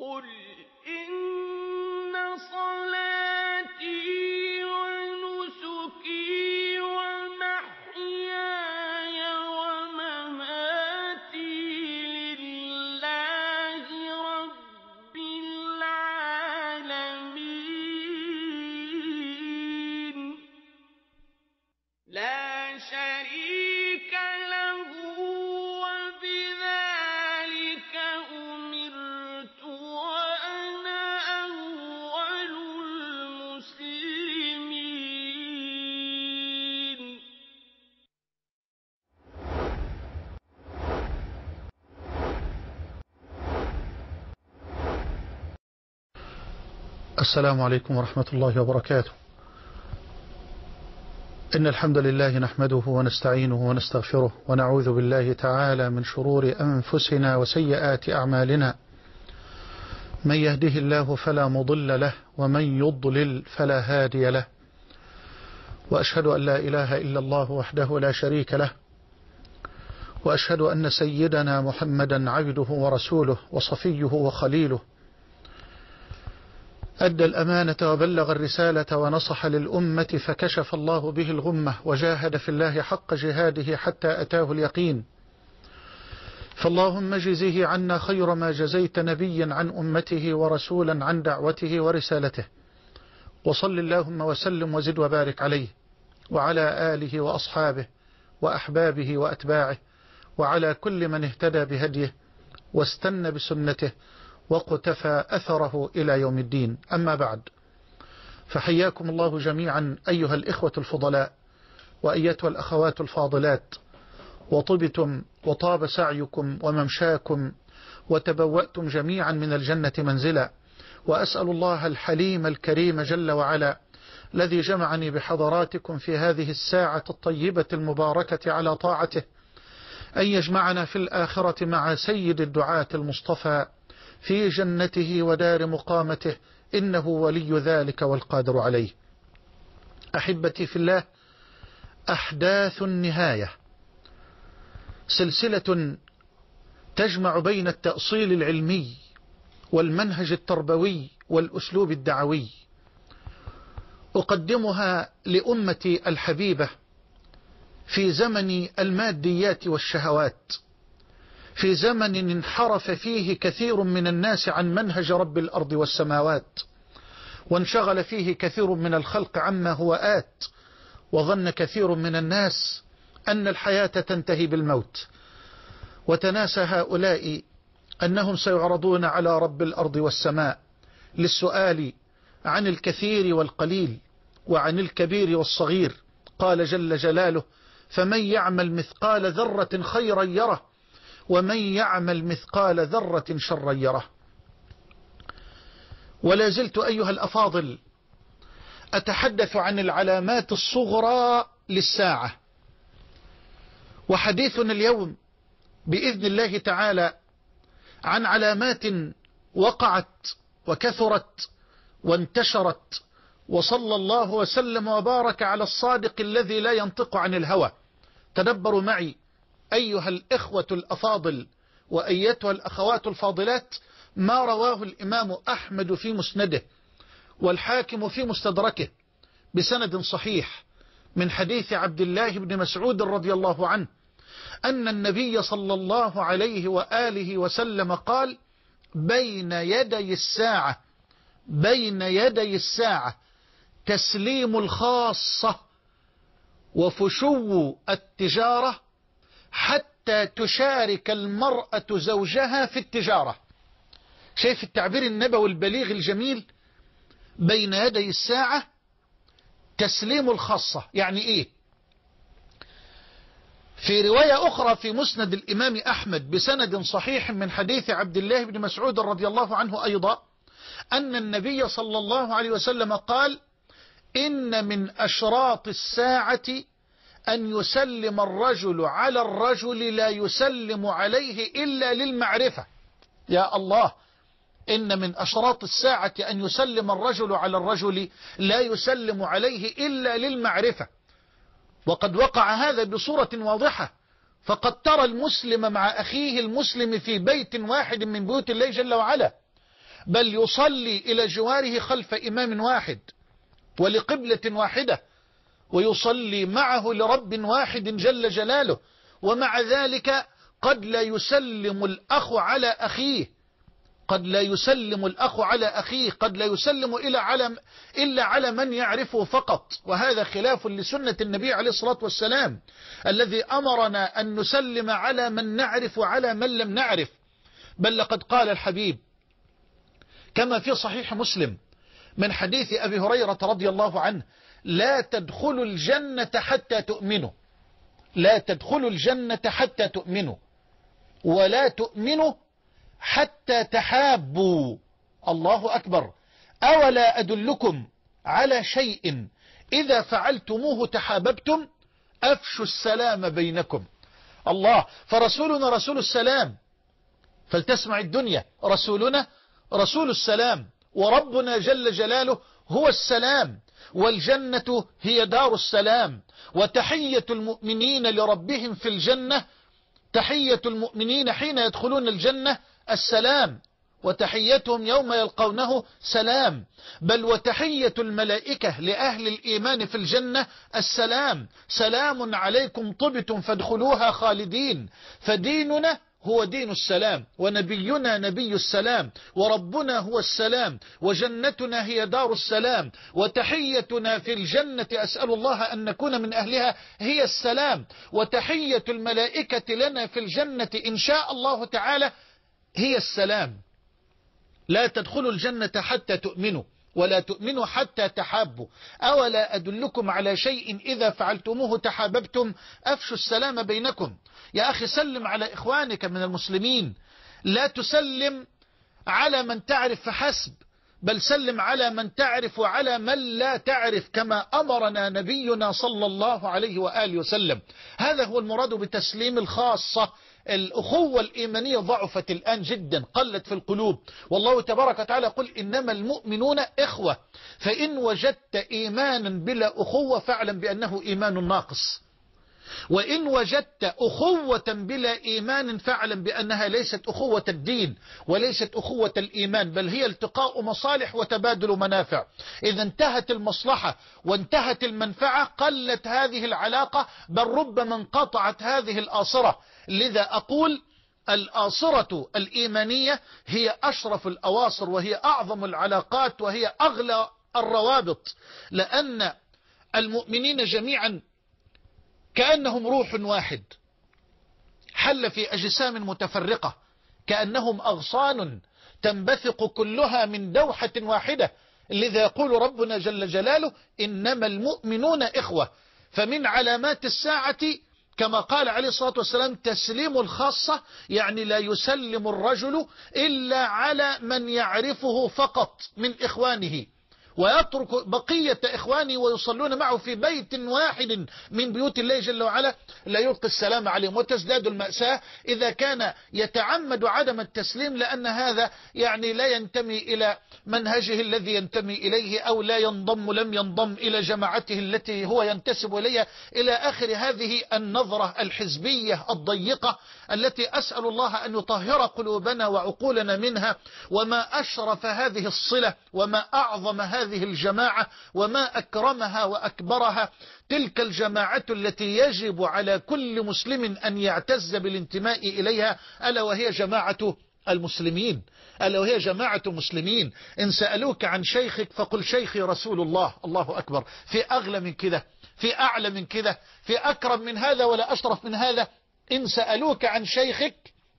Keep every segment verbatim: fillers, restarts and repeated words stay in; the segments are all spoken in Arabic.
قل إن صلاتي ونسكي ومحياي ومماتي لله رب العالمين لا شريك له وبذلك أمرت وأنا أول المسلمين. السلام عليكم ورحمة الله وبركاته. إن الحمد لله نحمده ونستعينه ونستغفره ونعوذ بالله تعالى من شرور أنفسنا وسيئات أعمالنا، من يهده الله فلا مضل له ومن يضلل فلا هادي له، وأشهد أن لا إله إلا الله وحده لا شريك له، وأشهد أن سيدنا محمدا عبده ورسوله وصفيه وخليله، أدى الأمانة وبلغ الرسالة ونصح للأمة فكشف الله به الغمة وجاهد في الله حق جهاده حتى أتاه اليقين. فاللهم جزه عنا خير ما جزيت نبيا عن أمته ورسولا عن دعوته ورسالته، وصل اللهم وسلم وزد وبارك عليه وعلى آله وأصحابه وأحبابه وأتباعه وعلى كل من اهتدى بهديه واستنى بسنته وقتفى أثره إلى يوم الدين. أما بعد، فحياكم الله جميعا أيها الإخوة الفضلاء وأيتها الأخوات الفاضلات، وطبتم وطاب سعيكم وممشاكم وتبوأتم جميعا من الجنة منزلا، وأسأل الله الحليم الكريم جل وعلا الذي جمعني بحضراتكم في هذه الساعة الطيبة المباركة على طاعته أن يجمعنا في الآخرة مع سيد الدعاة المصطفى في جنته ودار مقامته، إنه ولي ذلك والقادر عليه. أحبتي في الله، أحداث النهاية سلسلة تجمع بين التأصيل العلمي والمنهج التربوي والأسلوب الدعوي، أقدمها لأمتي الحبيبة في زمن الماديات والشهوات، في زمن انحرف فيه كثير من الناس عن منهج رب الأرض والسماوات، وانشغل فيه كثير من الخلق عما هو آت، وظن كثير من الناس أن الحياة تنتهي بالموت، وتناسى هؤلاء أنهم سيعرضون على رب الأرض والسماء للسؤال عن الكثير والقليل وعن الكبير والصغير. قال جل جلاله: فمن يعمل مثقال ذرة خيرا يره ومن يعمل مثقال ذرة شرا يره. ولا زلت أيها الأفاضل أتحدث عن العلامات الصغرى للساعة، وحديثنا اليوم بإذن الله تعالى عن علامات وقعت وكثرت وانتشرت، وصلى الله وسلم وبارك على الصادق الذي لا ينطق عن الهوى. تدبروا معي أيها الإخوة الأفاضل وأيتها الأخوات الفاضلات ما رواه الإمام أحمد في مسنده والحاكم في مستدركه بسند صحيح من حديث عبد الله بن مسعود رضي الله عنه أن النبي صلى الله عليه وآله وسلم قال: بين يدي الساعة بين يدي الساعة تسليم الخاصة وفشو التجارة حتى تشارك المرأة زوجها في التجارة. شايف التعبير النبوي البليغ الجميل؟ بين يدي الساعة تسليم الخاصة يعني ايه؟ في رواية أخرى في مسند الإمام أحمد بسند صحيح من حديث عبد الله بن مسعود رضي الله عنه أيضا أن النبي صلى الله عليه وسلم قال: إن من أشراط الساعة أن يسلم الرجل على الرجل لا يسلم عليه إلا للمعرفة. يا الله، إن من أشراط الساعة أن يسلم الرجل على الرجل لا يسلم عليه إلا للمعرفة. وقد وقع هذا بصورة واضحة، فقد ترى المسلم مع أخيه المسلم في بيت واحد من بيوت الله جل وعلا، بل يصلي إلى جواره خلف إمام واحد ولقبلة واحدة، ويصلي معه لرب واحد جل جلاله، ومع ذلك قد لا يسلم الأخ على أخيه، قد لا يسلم الأخ على أخيه، قد لا يسلم إلا على إلا على من يعرفه فقط، وهذا خلاف لسنة النبي عليه الصلاة والسلام الذي أمرنا أن نسلم على من نعرف وعلى من لم نعرف. بل لقد قال الحبيب كما في صحيح مسلم من حديث أبي هريرة رضي الله عنه: لا تدخلوا الجنة حتى تؤمنوا، لا تدخلوا الجنة حتى تؤمنوا، ولا تؤمنوا حتى تحابوا. الله أكبر. أولا أدلكم على شيء إذا فعلتموه تحاببتم؟ أفشوا السلام بينكم. الله، فرسولنا رسول السلام، فلتسمع الدنيا، رسولنا رسول السلام، وربنا جل جلاله هو السلام، والجنة هي دار السلام، وتحية المؤمنين لربهم في الجنة، تحية المؤمنين حين يدخلون الجنة السلام، وتحيتهم يوم يلقونه سلام، بل وتحية الملائكة لأهل الإيمان في الجنة السلام، سلام عليكم طبتم فادخلوها خالدين. فديننا هو دين السلام، ونبينا نبي السلام، وربنا هو السلام، وجنتنا هي دار السلام، وتحيتنا في الجنة أسأل الله أن نكون من أهلها هي السلام، وتحية الملائكة لنا في الجنة إن شاء الله تعالى هي السلام. لا تدخلوا الجنة حتى تؤمنوا، ولا تؤمنوا حتى تحابوا. أولا أدلكم على شيء إذا فعلتموه تحاببتم؟ أفشوا السلام بينكم. يا أخي سلم على إخوانك من المسلمين، لا تسلم على من تعرف فحسب، بل سلم على من تعرف وعلى من لا تعرف، كما أمرنا نبينا صلى الله عليه وآله وسلم. هذا هو المراد بتسليم الخاصة. الأخوة الإيمانية ضعفت الآن جدا، قلت في القلوب، والله تبارك وتعالى قل إنما المؤمنون إخوة، فإن وجدت إيمانا بلا أخوة فاعلم بأنه إيمان ناقص، وإن وجدت أخوة بلا إيمان فاعلم بأنها ليست أخوة الدين وليست أخوة الإيمان، بل هي التقاء مصالح وتبادل منافع. إذا انتهت المصلحة وانتهت المنفعة قلت هذه العلاقة، بل ربما انقطعت هذه الآصرة. لذا أقول الآصرة الإيمانية هي أشرف الأواصر، وهي أعظم العلاقات، وهي أغلى الروابط، لأن المؤمنين جميعا كأنهم روح واحد حل في أجسام متفرقة، كأنهم أغصان تنبثق كلها من دوحة واحدة. لذا يقول ربنا جل جلاله إنما المؤمنون إخوة. فمن علامات الساعة كما قال عليه الصلاة والسلام تسليم الخاصة، يعني لا يسلم الرجل إلا على من يعرفه فقط من إخوانه، ويترك بقية إخوانه ويصلون معه في بيت واحد من بيوت الله جل وعلا لا يلقي السلام عليهم. وتزداد المأساة إذا كان يتعمد عدم التسليم، لأن هذا يعني لا ينتمي إلى منهجه الذي ينتمي إليه، أو لا ينضم لم ينضم إلى جماعته التي هو ينتسب إليها، إلى آخر هذه النظرة الحزبية الضيقة التي أسأل الله أن يطهر قلوبنا وعقولنا منها. وما أشرف هذه الصلة، وما أعظم هذه الجماعة، وما أكرمها وأكبرها، تلك الجماعة التي يجب على كل مسلم أن يعتز بالانتماء إليها، ألا وهي جماعة المسلمين، ألا وهي جماعة المسلمين. إن سألوك عن شيخك فقل شيخي رسول الله. الله أكبر. في أغلى من كده، في أعلى من كده، في أكرم من هذا ولا أشرف من هذا. إن سألوك عن شيخك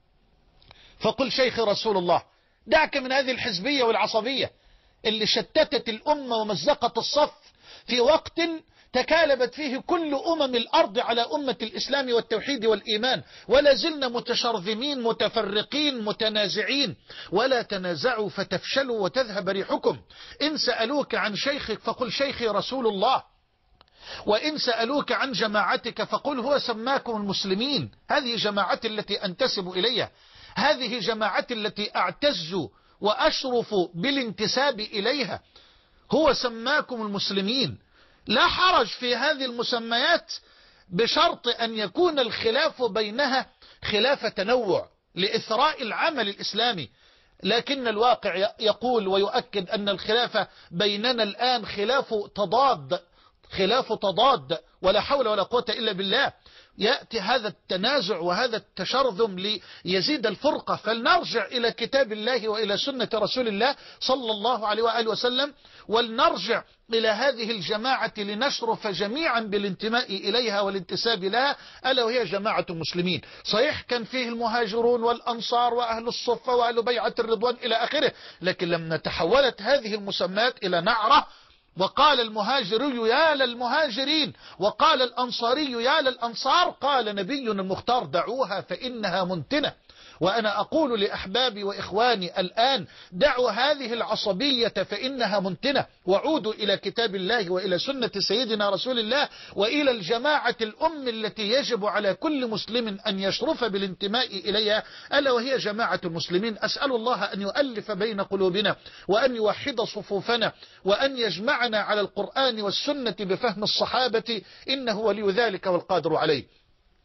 فقل شيخي رسول الله. دعك من هذه الحزبية والعصبية اللي شتتت الأمة ومزقت الصف في وقت تكالبت فيه كل أمم الأرض على أمة الإسلام والتوحيد والإيمان، ولا زلنا متشرذمين متفرقين متنازعين. ولا تنازعوا فتفشلوا وتذهب ريحكم. إن سألوك عن شيخك فقل شيخي رسول الله، وإن سألوك عن جماعتك فقل هو سماكم المسلمين. هذه جماعتي التي أنتسب إليها، هذه جماعتي التي أعتز وأشرف بالانتساب إليها، هو سماكم المسلمين. لا حرج في هذه المسميات بشرط أن يكون الخلاف بينها خلاف تنوع لإثراء العمل الإسلامي. لكن الواقع يقول ويؤكد أن الخلافة بيننا الآن خلاف تضاد، خلاف تضاد، ولا حول ولا قوة إلا بالله. يأتي هذا التنازع وهذا التشرذم ليزيد الفرقة، فلنرجع إلى كتاب الله وإلى سنة رسول الله صلى الله عليه وآله وسلم، ولنرجع إلى هذه الجماعة لنشرف جميعا بالانتماء إليها والانتساب لها، ألا وهي جماعة المسلمين. صحيح كان فيه المهاجرون والأنصار وأهل الصفة وأهل بيعة الرضوان إلى آخره، لكن لما تحولت هذه المسمات إلى نعرة، وقال المهاجري يا للمهاجرين وقال الأنصاري يا للأنصار، قال نبينا المختار دعوها فإنها منتنة. وأنا أقول لأحبابي وإخواني الآن دعوا هذه العصبية فإنها منتنة، وعودوا إلى كتاب الله وإلى سنة سيدنا رسول الله وإلى الجماعة الأم التي يجب على كل مسلم أن يشرف بالانتماء إليها، ألا وهي جماعة المسلمين. أسأل الله أن يؤلف بين قلوبنا وأن يوحد صفوفنا وأن يجمعنا على القرآن والسنة بفهم الصحابة، إنه ولي ذلك والقادر عليه.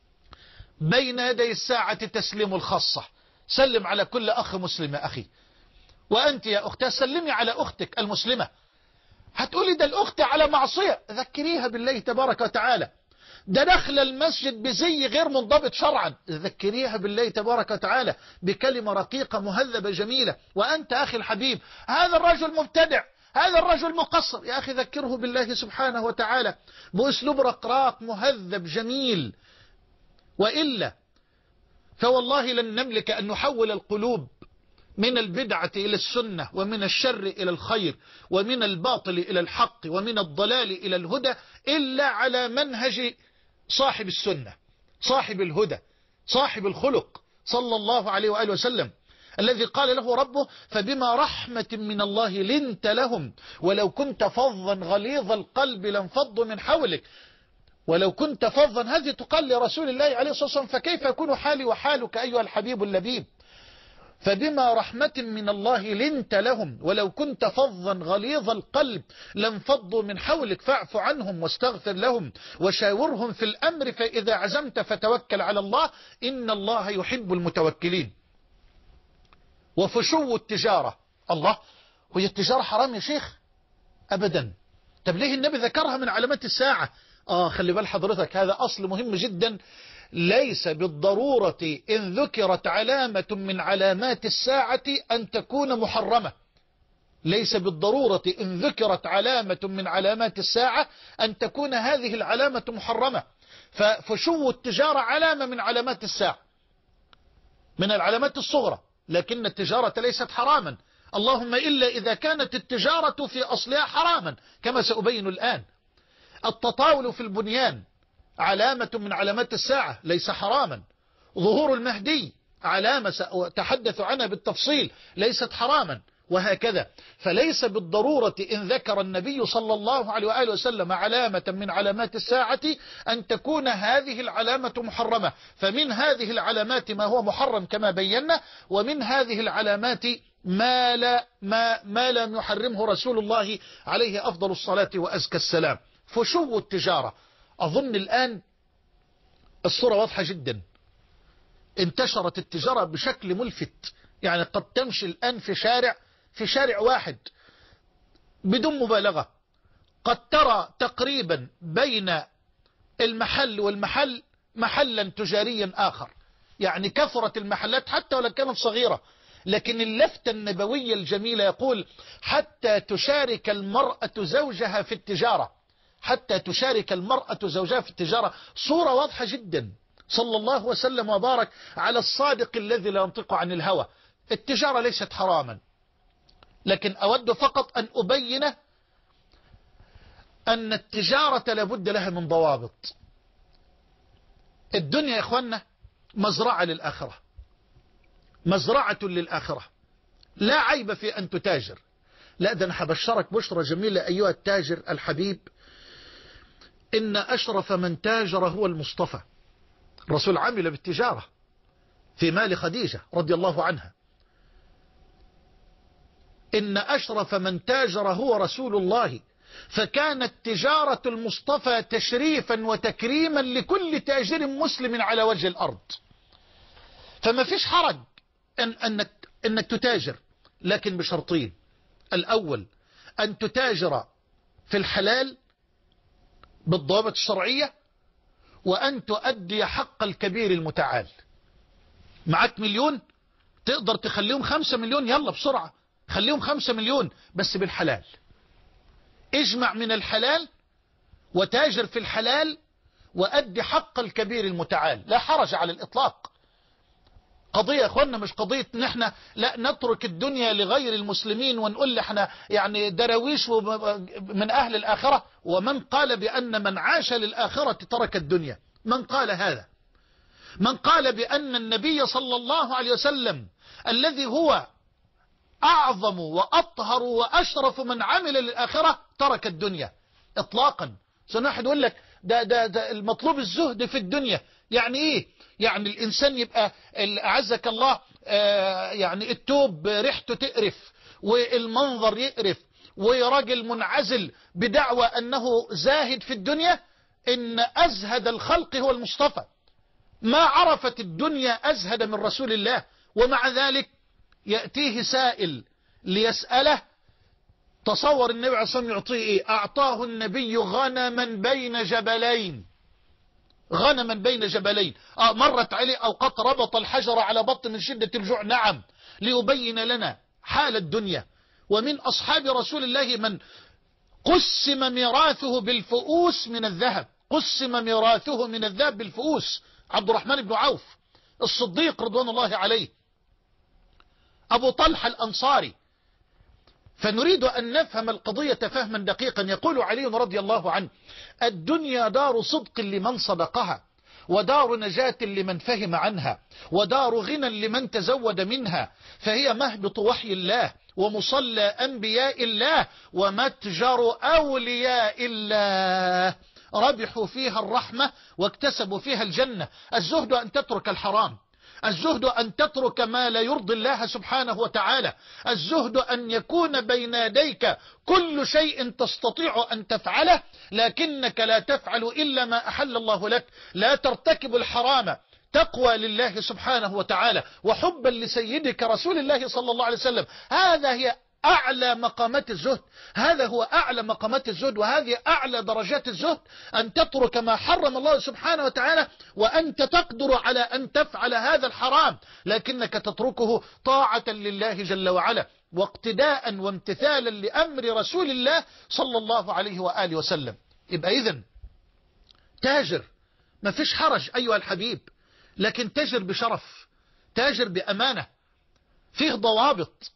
بين يدي الساعة تسليم الخاصة، سلم على كل أخ مسلم يا أخي، وأنت يا أختي سلمي على أختك المسلمة. هتقولي ده الأخت على معصية، ذكريها بالله تبارك وتعالى، ده دخل المسجد بزي غير منضبط شرعا، ذكريها بالله تبارك وتعالى بكلمة رقيقة مهذبة جميلة. وأنت أخي الحبيب هذا الرجل مبتدع، هذا الرجل مقصر، يا أخي ذكره بالله سبحانه وتعالى بأسلوب رقراق مهذب جميل، وإلا فوالله لن نملك أن نحول القلوب من البدعة إلى السنة، ومن الشر إلى الخير، ومن الباطل إلى الحق، ومن الضلال إلى الهدى، إلا على منهج صاحب السنة، صاحب الهدى، صاحب الخلق صلى الله عليه وآله وسلم، الذي قال له ربه فبما رحمة من الله لنت لهم ولو كنت فظا غليظ القلب لانفضوا من حولك. ولو كنت فظا، هذه تقال لرسول الله عليه الصلاة والسلام، فكيف يكون حالي وحالك أيها الحبيب اللبيب؟ فبما رحمة من الله لنت لهم ولو كنت فظا غليظ القلب لانفضوا من حولك فاعف عنهم واستغفر لهم وشاورهم في الأمر فإذا عزمت فتوكل على الله إن الله يحب المتوكلين. وفشو التجارة، الله، وهي التجارة حرام يا شيخ؟ أبدا. طب ليه النبي ذكرها من علامات الساعة؟ آه خلي بال حضرتك، هذا أصل مهم جدا. ليس بالضرورة إن ذكرت علامة من علامات الساعة أن تكون محرمة. ليس بالضرورة إن ذكرت علامة من علامات الساعة أن تكون هذه العلامة محرمة. ففشو التجارة علامة من علامات الساعة، من العلامات الصغرى، لكن التجارة ليست حراما، اللهم إلا إذا كانت التجارة في أصلها حراما كما سأبين الآن. التطاول في البنيان علامة من علامات الساعة، ليس حراما. ظهور المهدي علامة سأتحدث عنها بالتفصيل، ليست حراما، وهكذا. فليس بالضرورة إن ذكر النبي صلى الله عليه وآله وسلم علامة من علامات الساعة أن تكون هذه العلامة محرمة. فمن هذه العلامات ما هو محرم كما بينا، ومن هذه العلامات ما لا ما, ما لم يحرمه رسول الله عليه أفضل الصلاة وأزكى السلام. فشو التجارة، أظن الآن الصورة واضحة جدا. انتشرت التجارة بشكل ملفت، يعني قد تمشي الآن في شارع في شارع واحد بدون مبالغة قد ترى تقريبا بين المحل والمحل محلا تجاريا آخر، يعني كثرت المحلات حتى ولو كانت صغيرة. لكن اللفتة النبوية الجميلة يقول حتى تشارك المرأة زوجها في التجارة، حتى تشارك المرأة زوجها في التجارة. صورة واضحة جدا. صلى الله وسلم وبارك على الصادق الذي لا ينطق عن الهوى. التجارة ليست حراما، لكن أود فقط أن أبين أن التجارة لابد لها من ضوابط. الدنيا يا إخوانا مزرعة للآخرة، مزرعة للآخرة، لا عيب في أن تتاجر. لا، ده أنا حبشرك بشرة جميلة أيها التاجر الحبيب، إن أشرف من تاجر هو المصطفى. الرسول عمل بالتجارة في مال خديجة رضي الله عنها. إن أشرف من تاجر هو رسول الله، فكانت تجارة المصطفى تشريفا وتكريما لكل تاجر مسلم على وجه الأرض. فما فيش حرج أن, أن انك تتاجر، لكن بشرطين. الأول أن تتاجر في الحلال بالضوابط الشرعية، وأن تؤدي حق الكبير المتعال. معك مليون تقدر تخليهم خمسة مليون، يلا بسرعة خليهم خمسة مليون بس بالحلال. اجمع من الحلال وتاجر في الحلال وأدي حق الكبير المتعال، لا حرج على الإطلاق. قضية يا اخوانا مش قضية ان احنا لا نترك الدنيا لغير المسلمين ونقول احنا يعني درويش من اهل الاخرة. ومن قال بان من عاش للاخرة ترك الدنيا؟ من قال هذا؟ من قال بان النبي صلى الله عليه وسلم الذي هو اعظم واطهر واشرف من عمل للاخرة ترك الدنيا؟ اطلاقا. سنحن يقول لك ده, ده, ده المطلوب الزهد في الدنيا. يعني ايه؟ يعني الانسان يبقى اعزك الله آه يعني التوب ريحته تقرف والمنظر يقرف وراجل منعزل بدعوى انه زاهد في الدنيا. ان ازهد الخلق هو المصطفى. ما عرفت الدنيا ازهد من رسول الله، ومع ذلك يأتيه سائل ليسأله. تصور النبي عليه الصلاة والسلام يعطيه ايه؟ اعطاه النبي غنما بين جبلين. غنما بين جبلين. آه مرت عليه أوقات ربط الحجر على بطن من شدة الجوع، نعم، ليبين لنا حال الدنيا. ومن أصحاب رسول الله من قسم ميراثه بالفؤوس من الذهب، قسم ميراثه من الذهب بالفؤوس. عبد الرحمن بن عوف الصديق رضوان الله عليه، أبو طلحة الأنصاري. فنريد أن نفهم القضية فهما دقيقا. يقول علي رضي الله عنه: الدنيا دار صدق لمن صدقها، ودار نجاة لمن فهم عنها، ودار غنى لمن تزود منها، فهي مهبط وحي الله، ومصلى أنبياء الله، ومتجر أولياء الله. ربحوا فيها الرحمة واكتسبوا فيها الجنة. الزهد أن تترك الحرام، الزهد أن تترك ما لا يرضي الله سبحانه وتعالى، الزهد أن يكون بين يديك كل شيء تستطيع أن تفعله لكنك لا تفعل إلا ما أحل الله لك. لا ترتكب الحرام تقوى لله سبحانه وتعالى وحبا لسيدك رسول الله صلى الله عليه وسلم. هذا هي أعلى مقامات الزهد، هذا هو أعلى مقامات الزهد، وهذه أعلى درجات الزهد. أن تترك ما حرم الله سبحانه وتعالى وأنت تقدر على أن تفعل هذا الحرام، لكنك تتركه طاعة لله جل وعلا واقتداء وامتثالا لأمر رسول الله صلى الله عليه وآله وسلم. يبقى إذن تاجر، ما فيش حرج أيها الحبيب، لكن تاجر بشرف، تاجر بأمانة، فيه ضوابط.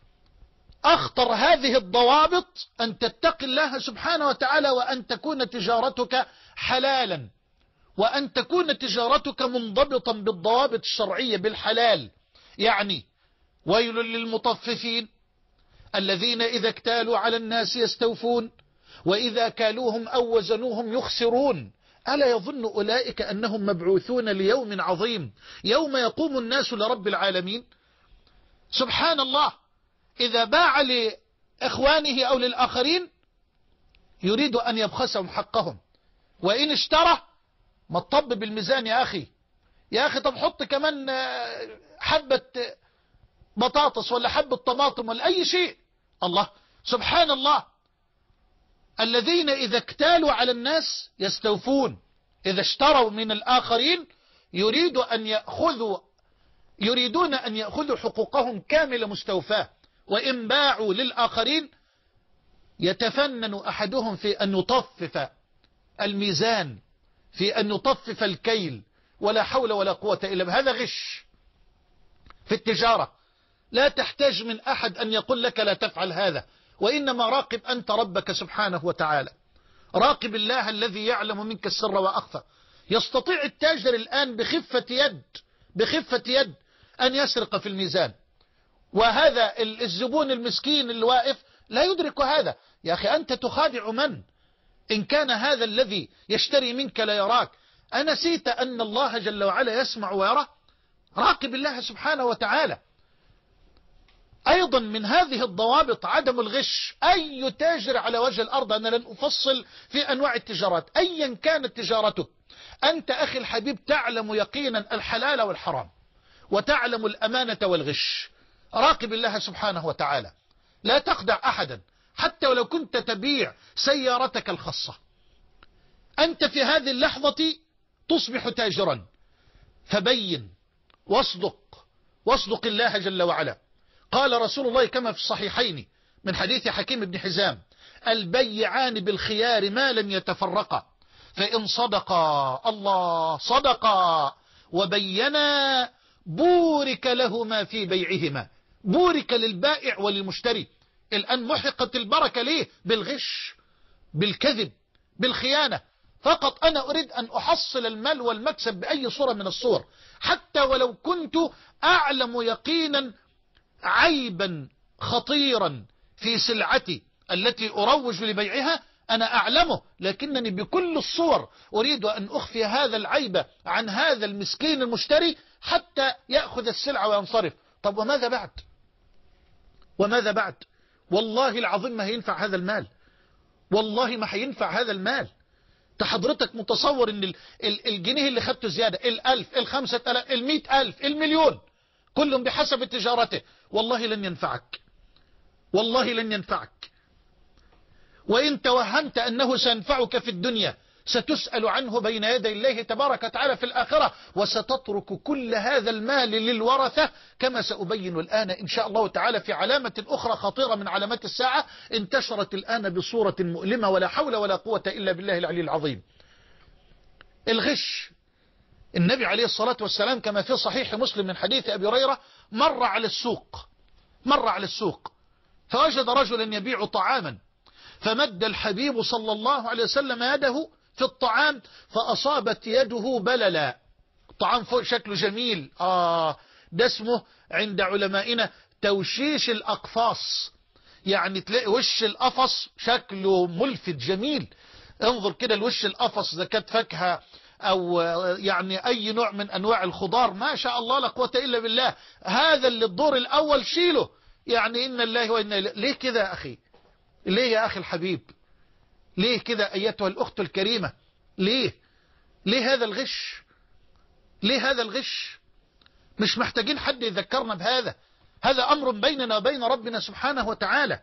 أخطر هذه الضوابط أن تتقي الله سبحانه وتعالى، وأن تكون تجارتك حلالا، وأن تكون تجارتك منضبطا بالضوابط الشرعية بالحلال. يعني ويل للمطففين الذين إذا اكتالوا على الناس يستوفون وإذا كالوهم أو وزنوهم يخسرون. ألا يظن أولئك أنهم مبعوثون ليوم عظيم يوم يقوم الناس لرب العالمين؟ سبحان الله. إذا باع لإخوانه أو للآخرين يريد أن يبخسهم حقهم، وإن اشترى ما تطب بالميزان يا أخي، يا أخي طب حط كمان حبة بطاطس ولا حبة طماطم ولا أي شيء. الله سبحان الله. الذين إذا اكتالوا على الناس يستوفون، إذا اشتروا من الآخرين يريد أن يأخذوا يريدون أن يأخذوا حقوقهم كاملة مستوفاة. وإن باعوا للآخرين يتفنن أحدهم في أن يطفف الميزان، في أن يطفف الكيل، ولا حول ولا قوة إلا بالله. هذا غش في التجارة. لا تحتاج من أحد أن يقول لك لا تفعل هذا، وإنما راقب أنت ربك سبحانه وتعالى. راقب الله الذي يعلم منك السر وأخفى. يستطيع التاجر الآن بخفة يد بخفة يد أن يسرق في الميزان، وهذا الزبون المسكين اللي واقف لا يدرك هذا. يا أخي أنت تخادع من؟ إن كان هذا الذي يشتري منك لا يراك، أنسيت أن الله جل وعلا يسمع ويرى؟ راقب الله سبحانه وتعالى. أيضا من هذه الضوابط عدم الغش. أي تاجر على وجه الأرض، أنا لن أفصل في أنواع التجارات أيا كانت تجارتك، أنت أخي الحبيب تعلم يقينا الحلال والحرام، وتعلم الأمانة والغش. راقب الله سبحانه وتعالى، لا تخدع أحدا حتى ولو كنت تبيع سيارتك الخاصة. أنت في هذه اللحظة تصبح تاجرا، فبين واصدق واصدق الله جل وعلا. قال رسول الله كما في الصحيحين من حديث حكيم بن حزام: البيعان بالخيار ما لم يتفرقا، فإن صدقا الله صدقا وبينا بورك لهما في بيعهما. بورك للبائع وللمشتري. الآن محقت البركة ليه؟ بالغش، بالكذب، بالخيانة. فقط أنا أريد أن أحصل المال والمكسب بأي صورة من الصور، حتى ولو كنت أعلم يقينا عيبا خطيرا في سلعتي التي أروج لبيعها، أنا أعلمه، لكنني بكل الصور أريد أن أخفي هذا العيب عن هذا المسكين المشتري حتى يأخذ السلعة وينصرف. طب وماذا بعد؟ وماذا بعد؟ والله العظيم ما هينفع هذا المال، والله ما هينفع هذا المال. حضرتك متصور ان الجنيه اللي خدته زيادة، الالف، الخمسة الاف، المئة الف، المليون، كلهم بحسب تجارته، والله لن ينفعك، والله لن ينفعك. وإن توهمت أنه سينفعك في الدنيا ستسأل عنه بين يدي الله تبارك وتعالى في الآخرة، وستترك كل هذا المال للورثة، كما سأبين الآن إن شاء الله تعالى في علامة أخرى خطيرة من علامات الساعة انتشرت الآن بصورة مؤلمة، ولا حول ولا قوة إلا بالله العلي العظيم. الغش. النبي عليه الصلاة والسلام كما في صحيح مسلم من حديث أبي هريرة مر على السوق مر على السوق فوجد رجلا يبيع طعاما، فمد الحبيب صلى الله عليه وسلم يده في الطعام فأصابت يده بللا. طعام فوق شكله جميل، آه ده اسمه عند علمائنا توشيش الأقفاص، يعني تلاقي وش القفص شكله ملفت جميل. انظر كده الوش القفص إذا كانت فاكهة أو يعني أي نوع من أنواع الخضار، ما شاء الله لا قوة إلا بالله. هذا اللي الدور الأول شيله، يعني إن الله وإنا إليه. ليه كده يا أخي؟ ليه يا أخي الحبيب؟ ليه كده أيتها الأخت الكريمة؟ ليه ليه هذا الغش؟ ليه هذا الغش؟ مش محتاجين حد يذكرنا بهذا، هذا أمر بيننا وبين ربنا سبحانه وتعالى.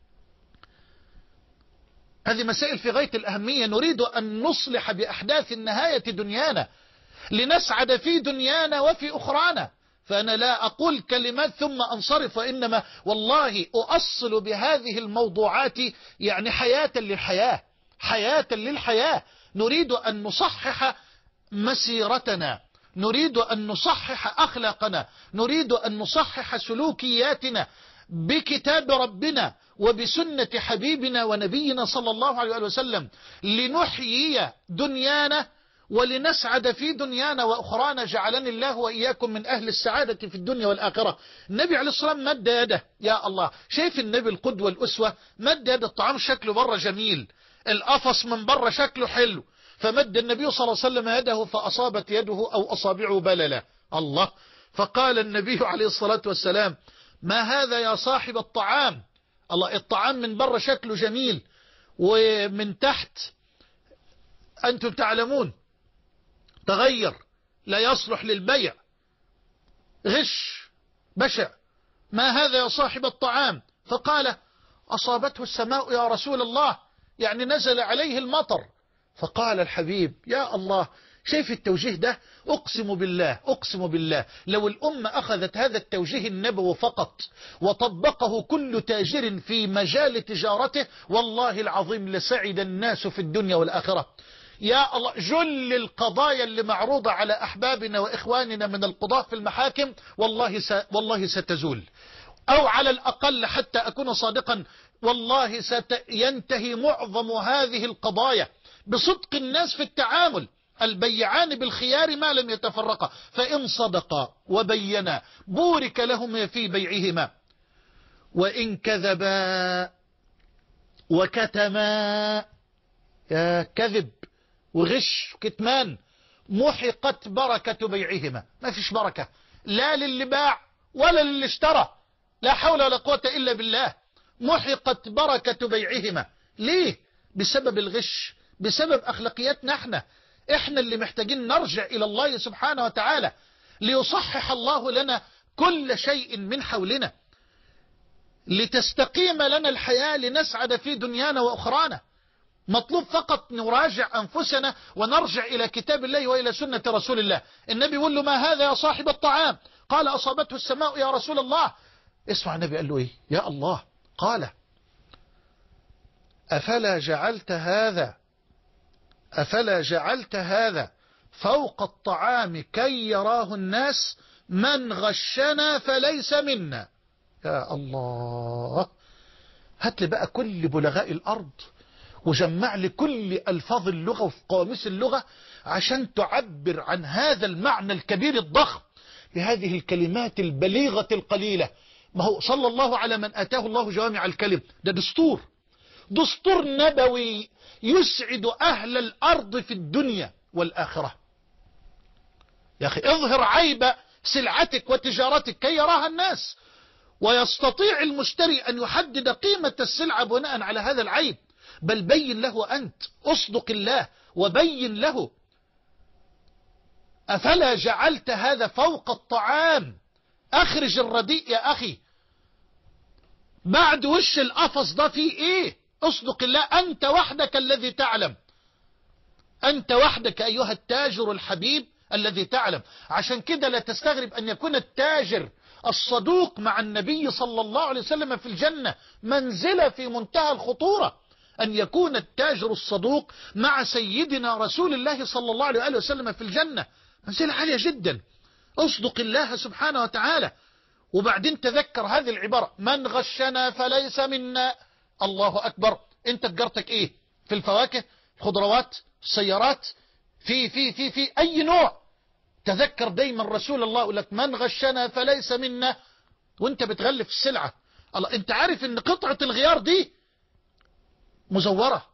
هذه مسائل في غاية الأهمية. نريد أن نصلح بأحداث النهاية دنيانا، لنسعد في دنيانا وفي أخرانا. فأنا لا أقول كلمات ثم أنصرف، وإنما والله أؤصل بهذه الموضوعات يعني حياة للحياة، حياة للحياة. نريد أن نصحح مسيرتنا، نريد أن نصحح أخلاقنا، نريد أن نصحح سلوكياتنا بكتاب ربنا وبسنة حبيبنا ونبينا صلى الله عليه وسلم، لنحيي دنيانا ولنسعد في دنيانا وأخرانا. جعلني الله وإياكم من أهل السعادة في الدنيا والآخرة. النبي عليه الصلاة والسلام مد يده، يا الله، شايف النبي القدوة الأسوة، مد يد الطعام شكله بره جميل، القفص من بره شكله حلو، فمد النبي صلى الله عليه وسلم يده فأصابت يده أو أصابعه بللا. الله. فقال النبي عليه الصلاة والسلام: ما هذا يا صاحب الطعام؟ الله، الطعام من بره شكله جميل ومن تحت أنتم تعلمون تغير، لا يصلح للبيع، غش بشع. ما هذا يا صاحب الطعام؟ فقال: أصابته السماء يا رسول الله، يعني نزل عليه المطر. فقال الحبيب: يا الله، شايف التوجيه ده؟ أقسم بالله أقسم بالله لو الأمة أخذت هذا التوجيه النبوي فقط وطبقه كل تاجر في مجال تجارته، والله العظيم لسعد الناس في الدنيا والآخرة. يا الله، جل القضايا اللي معروضة على أحبابنا وإخواننا من القضاة في المحاكم والله س... والله ستزول، أو على الأقل حتى أكون صادقا والله سينتهي معظم هذه القضايا بصدق الناس في التعامل. البيعان بالخيار ما لم يتفرقا، فإن صدقا وبينا بورك لهم في بيعهما، وإن كذبا وكتما، يا كذب وغش وكتمان، محقت بركة بيعهما. ما فيش بركة لا للي باع ولا للي اشترى، لا حول ولا قوة إلا بالله. محقت بركة بيعهما. ليه؟ بسبب الغش، بسبب أخلاقياتنا احنا احنا اللي محتاجين نرجع إلى الله سبحانه وتعالى ليصحح الله لنا كل شيء من حولنا لتستقيم لنا الحياة، لنسعد في دنيانا وأخرانا. مطلوب فقط نراجع أنفسنا ونرجع إلى كتاب الله وإلى سنة رسول الله. النبي يقول له: ما هذا يا صاحب الطعام؟ قال: أصابته السماء يا رسول الله. اسمع النبي قال له إيه؟ يا الله. قال: أفلا جعلت هذا أفلا جعلت هذا فوق الطعام كي يراه الناس؟ من غشنا فليس منا. يا الله. هات لي بقى كل بلغاء الأرض وجمع لي كل ألفاظ اللغة وفي قواميس اللغة عشان تعبر عن هذا المعنى الكبير الضخم بهذه الكلمات البليغة القليلة. ما هو صلى الله على من آتاه الله جوامع الكلم. ده دستور دستور نبوي يسعد أهل الأرض في الدنيا والآخرة. يا أخي اظهر عيب سلعتك وتجارتك كي يراها الناس، ويستطيع المشتري أن يحدد قيمة السلعة بناء على هذا العيب. بل بين له أنت، أصدق الله وبين له. أفلا جعلت هذا فوق الطعام؟ أخرج الرديء يا أخي. بعد وش القفص ده فيه إيه؟ أصدق الله. أنت وحدك الذي تعلم، أنت وحدك أيها التاجر الحبيب الذي تعلم. عشان كده لا تستغرب أن يكون التاجر الصدوق مع النبي صلى الله عليه وسلم في الجنة منزلة في منتهى الخطورة. أن يكون التاجر الصدوق مع سيدنا رسول الله صلى الله عليه وسلم في الجنة منزلة عالية جدا. أصدق الله سبحانه وتعالى. وبعدين تذكر هذه العبارة: من غشنا فليس منا. الله أكبر. أنت تجارتك إيه؟ في الفواكه، خضروات، سيارات، في في في في أي نوع. تذكر دايما رسول الله يقول لك: من غشنا فليس منا. وانت بتغلف السلعة. الله، انت عارف ان قطعة الغيار دي مزورة،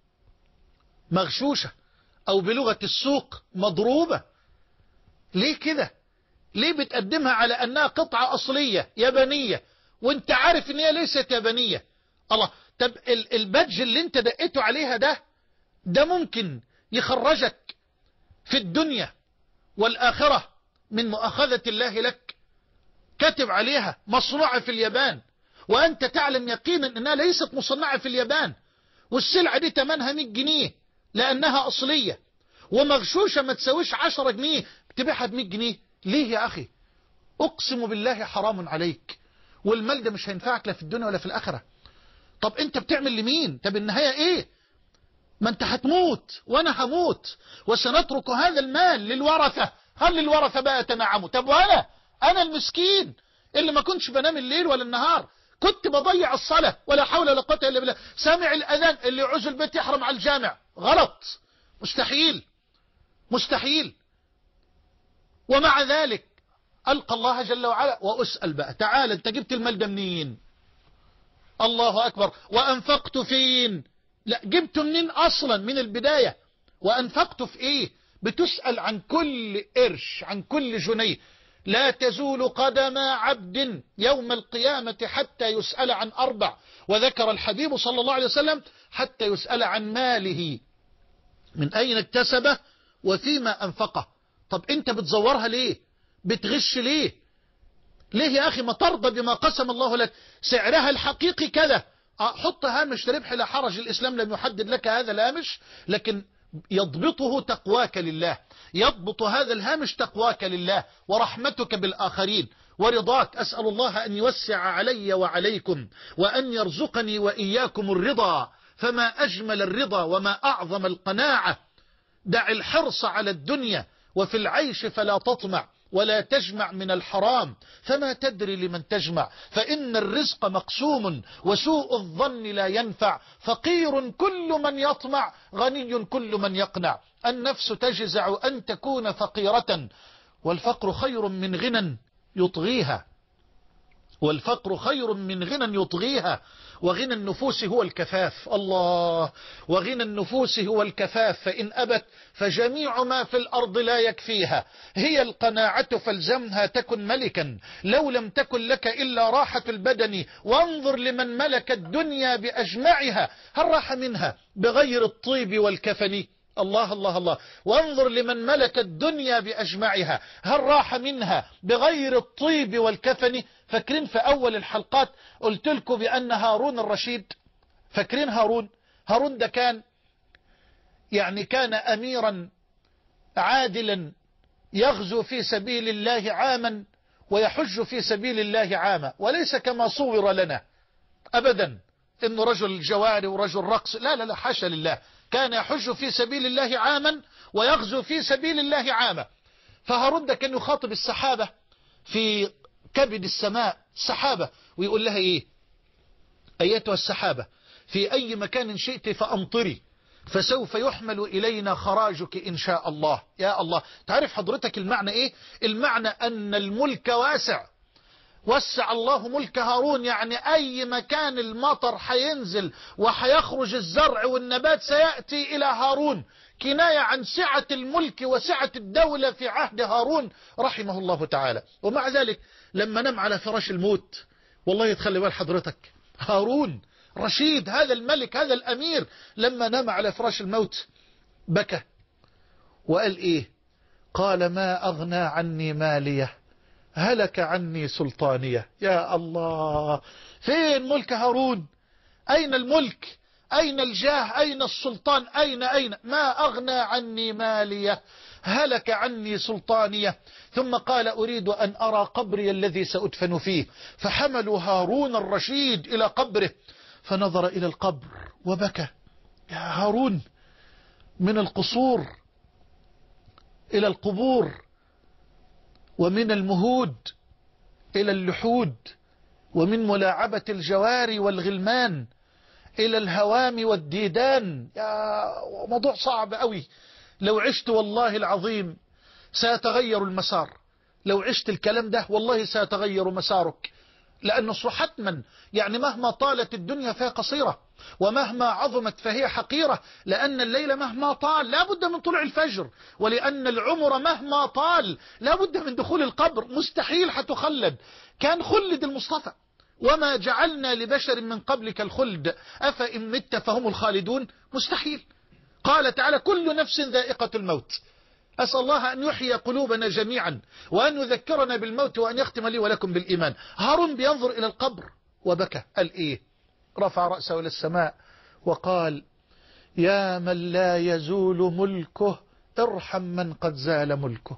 مغشوشة، او بلغة السوق مضروبة. ليه كده؟ ليه بتقدمها على انها قطعة اصلية يابانية وانت عارف ان هي ليست يابانية؟ الله. طب البادج اللي انت دقيته عليها ده ده ممكن يخرجك في الدنيا والآخرة من مؤاخذة الله لك. كاتب عليها مصنوعة في اليابان، وأنت تعلم يقينا أنها ليست مصنعة في اليابان، والسلعة دي تمنها مئة جنيه لأنها أصلية، ومغشوشة ما تسويش عشرة جنيه تبيعها ب مئة جنيه. ليه يا أخي؟ أقسم بالله حرام عليك، والمال ده مش هينفعك لا في الدنيا ولا في الآخرة. طب أنت بتعمل لمين؟ طب النهاية إيه؟ ما أنت هتموت وأنا هموت، وسنترك هذا المال للورثة. هل للورثة بقى يتنعموا؟ طب وأنا أنا المسكين اللي ما كنتش بنام الليل ولا النهار، كنت بضيع الصلاة ولا حول ولا قوة إلا بالله، سامع الأذان اللي يعوز البيت يحرم على الجامع. غلط، مستحيل مستحيل. ومع ذلك ألقى الله جل وعلا وأسأل بقى: تعال أنت جبت المال ده منين؟ الله أكبر. وأنفقت فين؟ لا، جبت منين أصلا من البداية؟ وأنفقت في إيه؟ بتسأل عن كل قرش، عن كل جنيه. لا تزول قدم عبد يوم القيامة حتى يسأل عن أربع، وذكر الحبيب صلى الله عليه وسلم: حتى يسأل عن ماله من أين اكتسبه وفيما أنفقه. طب أنت بتزورها ليه؟ بتغش ليه؟ ليه يا أخي؟ ما ترضى بما قسم الله لك. سعرها الحقيقي كذا، حط هامش ربح لا حرج. الإسلام لم يحدد لك هذا الهامش، لكن يضبطه تقواك لله، يضبط هذا الهامش تقواك لله ورحمتك بالآخرين ورضاك. أسأل الله أن يوسع علي وعليكم، وأن يرزقني وإياكم الرضا، فما أجمل الرضا وما أعظم القناعة. دع الحرص على الدنيا، وفي العيش فلا تطمع، ولا تجمع من الحرام، فما تدري لمن تجمع، فإن الرزق مقسوم، وسوء الظن لا ينفع. فقير كل من يطمع، غني كل من يقنع. النفس تجزع أن تكون فقيرة، والفقر خير من غنى يطغيها، والفقر خير من غنى يطغيها. وغنى النفوس هو الكفاف. الله. وغنى النفوس هو الكفاف، فإن أبت فجميع ما في الأرض لا يكفيها. هي القناعة فالزمها تكن ملكا، لو لم تكن لك إلا راحة البدن. وانظر لمن ملك الدنيا بأجمعها، هل راح منها بغير الطيب والكفن؟ الله الله الله. وانظر لمن ملك الدنيا بأجمعها، هل راح منها بغير الطيب والكفن؟ فاكرين في أول الحلقات قلت لكم بأن هارون الرشيد، فاكرين هارون؟ هارون ده كان يعني كان أميرا عادلا يغزو في سبيل الله عاما ويحج في سبيل الله عاما، وليس كما صور لنا أبدا إنه رجل جواري ورجل رقص، لا لا لا حاشا لله، كان يحج في سبيل الله عاما ويغزو في سبيل الله عاما. فهارون ده كان يخاطب السحابة في كبد السماء، السحابة، ويقول لها إيه؟ أيتها السحابة في أي مكان شئت فأمطري فسوف يحمل إلينا خراجك إن شاء الله. يا الله، تعرف حضرتك المعنى إيه؟ المعنى أن الملك واسع، وسع الله ملك هارون، يعني أي مكان المطر حينزل وحيخرج الزرع والنبات سيأتي إلى هارون، كناية عن سعة الملك وسعة الدولة في عهد هارون رحمه الله تعالى. ومع ذلك لما نم على فراش الموت، والله يتخلي بال حضرتك، هارون رشيد هذا الملك هذا الأمير لما نام على فراش الموت بكى وقال إيه؟ قال ما أغنى عني مالية هلك عني سلطانية. يا الله، فين ملك هارون؟ أين الملك؟ أين الجاه؟ أين السلطان؟ أين أين؟ ما أغنى عني مالية هلك عني سلطانية. ثم قال أريد أن أرى قبري الذي سأدفن فيه، فحملوا هارون الرشيد إلى قبره، فنظر إلى القبر وبكى. يا هارون، من القصور إلى القبور، ومن المهود إلى اللحود، ومن ملاعبة الجواري والغلمان إلى الهوام والديدان. يا موضوع صعب قوي. لو عشت والله العظيم سيتغير المسار، لو عشت الكلام ده والله سيتغير مسارك، لأنه حتما يعني مهما طالت الدنيا فهي قصيرة، ومهما عظمت فهي حقيرة، لأن الليل مهما طال لا بد من طلوع الفجر، ولأن العمر مهما طال لا بد من دخول القبر، مستحيل حتخلد. كان خلد المصطفى، وما جعلنا لبشر من قبلك الخلد أفإن مت فهم الخالدون، مستحيل. قال تعالى كل نفس ذائقة الموت. أسأل الله أن يحيي قلوبنا جميعا، وأن يذكرنا بالموت، وأن يختم لي ولكم بالإيمان. هارون بينظر إلى القبر وبكى، قال إيه؟ رفع رأسه إلى السماء وقال يا من لا يزول ملكه ارحم من قد زال ملكه.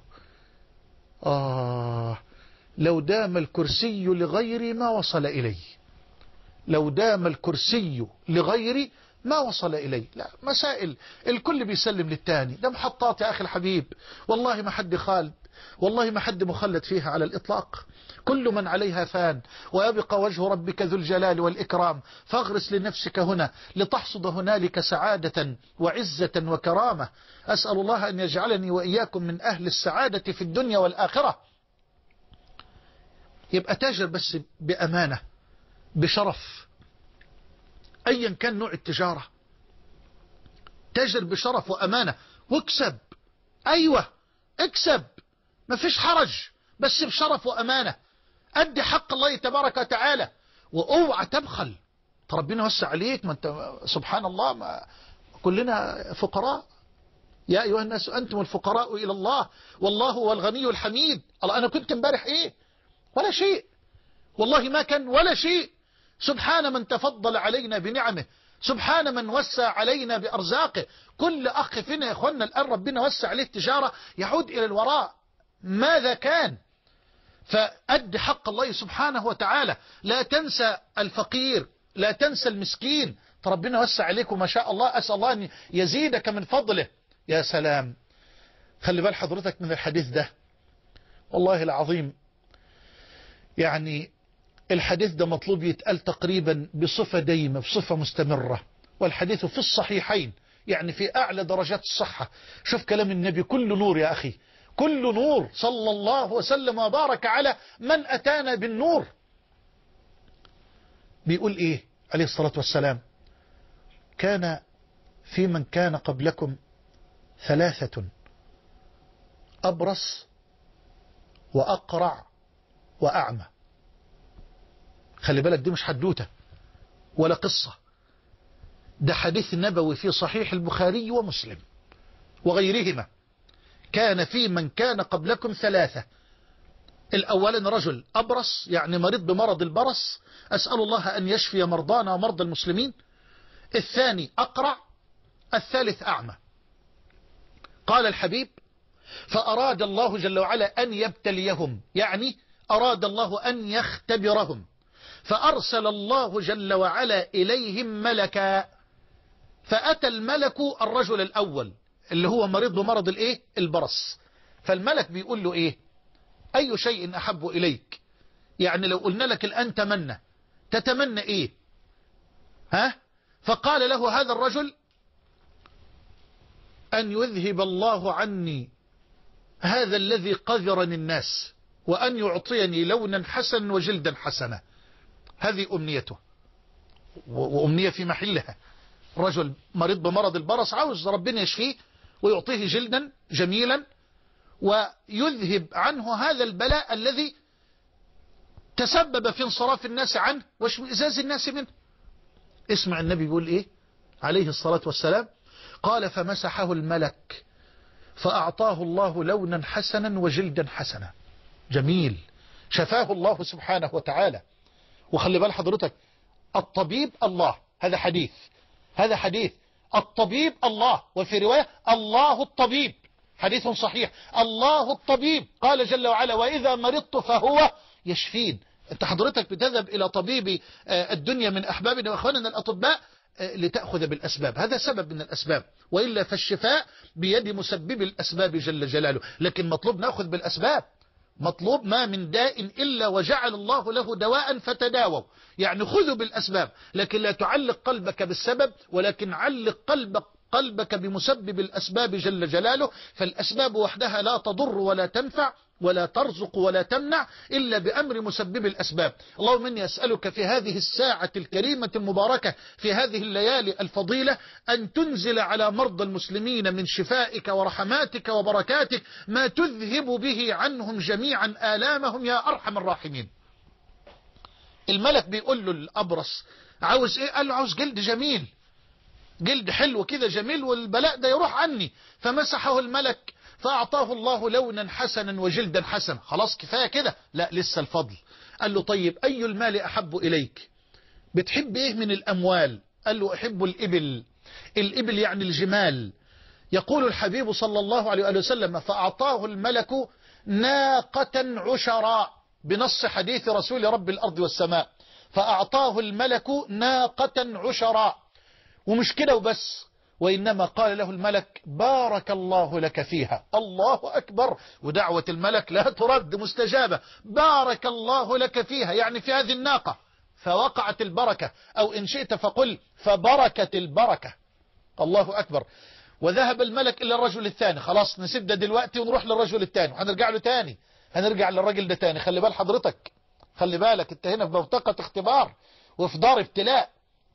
آه، لو دام الكرسي لغيري ما وصل إلي، لو دام الكرسي لغيري ما وصل إلي. لا، مسائل الكل بيسلم للتاني، ده محطات يا أخي الحبيب، والله ما حد خالد، والله ما حد مخلد فيها على الإطلاق. كل من عليها فان، ويبقى وجه ربك ذو الجلال والإكرام، فاغرس لنفسك هنا لتحصد هنالك سعادة وعزة وكرامة. أسأل الله أن يجعلني وإياكم من أهل السعادة في الدنيا والآخرة. يبقى تاجر بس بأمانة، بشرف، أيا كان نوع التجارة، تاجر بشرف وأمانة واكسب. أيوة اكسب، ما فيش حرج، بس بشرف وأمانة. أدي حق الله تبارك وتعالى، وأوعى تبخل. ربنا وسع عليك، ما أنت سبحان الله ما كلنا فقراء. يا أيها الناس أنتم الفقراء إلى الله والله هو الغني الحميد. الله، أنا كنت امبارح إيه؟ ولا شيء، والله ما كان ولا شيء. سبحان من تفضل علينا بنعمه، سبحان من وسع علينا بأرزاقه. كل أخ فينا يا أخوانا الآن ربنا وسع عليه التجارة يعود إلى الوراء ماذا كان. فأد حق الله سبحانه وتعالى، لا تنسى الفقير، لا تنسى المسكين. ربنا وسع عليكم ما شاء الله، أسأل الله أن يزيدك من فضله. يا سلام، خلي بال حضرتك من الحديث ده، والله العظيم يعني الحديث ده مطلوب يتقال تقريبا بصفة دايمة، بصفة مستمرة، والحديث في الصحيحين، يعني في أعلى درجات الصحة. شوف كلام النبي كل نور يا أخي، كل نور، صلى الله وسلم وبارك على من أتانا بالنور. بيقول إيه عليه الصلاة والسلام؟ كان في من كان قبلكم ثلاثة، أبرص وأقرع وأعمى. خلي بالك، دي مش حدوتة ولا قصة، ده حديث نبوي في صحيح البخاري ومسلم. وغيرهما كان في من كان قبلكم ثلاثة. الأولا رجل أبرص يعني مريض بمرض البرص، أسأل الله أن يشفي مرضانا ومرضى المسلمين. الثاني أقرع. الثالث أعمى. قال الحبيب فأراد الله جل وعلا أن يبتليهم، يعني أراد الله أن يختبرهم، فأرسل الله جل وعلا إليهم ملكا. فأتى الملك الرجل الأول اللي هو مريض بمرض الإيه؟ البرص. فالملك بيقول له إيه؟ أي شيء أحب إليك؟ يعني لو قلنا لك الآن تمنى، تتمنى إيه؟ ها؟ فقال له هذا الرجل أن يذهب الله عني هذا الذي قذرني الناس، وأن يعطيني لونا حسنا وجلدا حسنا. هذه أمنيته، وأمنية في محلها. رجل مريض بمرض البرص عاوز ربنا يشفيه ويعطيه جلدا جميلا ويذهب عنه هذا البلاء الذي تسبب في انصراف الناس عنه واشمئزاز الناس منه. اسمع النبي بيقول ايه عليه الصلاة والسلام، قال فمسحه الملك فأعطاه الله لونا حسنا وجلدا حسنا. جميل، شفاه الله سبحانه وتعالى. وخلي بال حضرتك، الطبيب الله، هذا حديث، هذا حديث. الطبيب الله، وفي رواية الله الطبيب، حديث صحيح. الله الطبيب، قال جل وعلا وإذا مرضت فهو يشفين. انت حضرتك بتذهب إلى طبيب الدنيا من أحبابنا وأخواننا الأطباء لتأخذ بالأسباب، هذا سبب من الأسباب، وإلا فالشفاء بيد مسبب الأسباب جل جلاله. لكن مطلوب نأخذ بالأسباب، مطلوب ما من داء إلا وجعل الله له دواء فتداووا، يعني خذوا بالأسباب، لكن لا تعلق قلبك بالسبب، ولكن علق قلبك قلبك بمسبب الأسباب جل جلاله. فالأسباب وحدها لا تضر ولا تنفع ولا ترزق ولا تمنع إلا بأمر مسبب الأسباب. اللهم إني أسألك في هذه الساعة الكريمة المباركة، في هذه الليالي الفضيلة، أن تنزل على مرضى المسلمين من شفائك ورحماتك وبركاتك ما تذهب به عنهم جميعا آلامهم يا أرحم الراحمين. الملك بيقول له الأبرص عاوز إيه؟ قال له عاوز جلد جميل، جلد حلو كده جميل والبلاء ده يروح عني. فمسحه الملك فأعطاه الله لونا حسنا وجلدا حسنا. خلاص كفاية كده؟ لا، لسه الفضل. قال له طيب أي المال أحب إليك؟ بتحب إيه من الأموال؟ قال له أحب الإبل. الإبل يعني الجمال. يقول الحبيب صلى الله عليه وسلم فأعطاه الملك ناقة عشراء، بنص حديث رسول رب الأرض والسماء. فأعطاه الملك ناقة عشراء. ومش كده وبس، وإنما قال له الملك بارك الله لك فيها. الله أكبر، ودعوة الملك لا ترد، مستجابة. بارك الله لك فيها يعني في هذه الناقة، فوقعت البركة، أو إن شئت فقل فبركت البركة. الله أكبر. وذهب الملك إلى الرجل الثاني. خلاص نسيب ده دلوقتي ونروح للرجل الثاني، وهنرجع له تاني، هنرجع للرجل ده تاني. خلي بال حضرتك، خلي بالك، انت هنا في بوتقة اختبار وفي دار ابتلاء.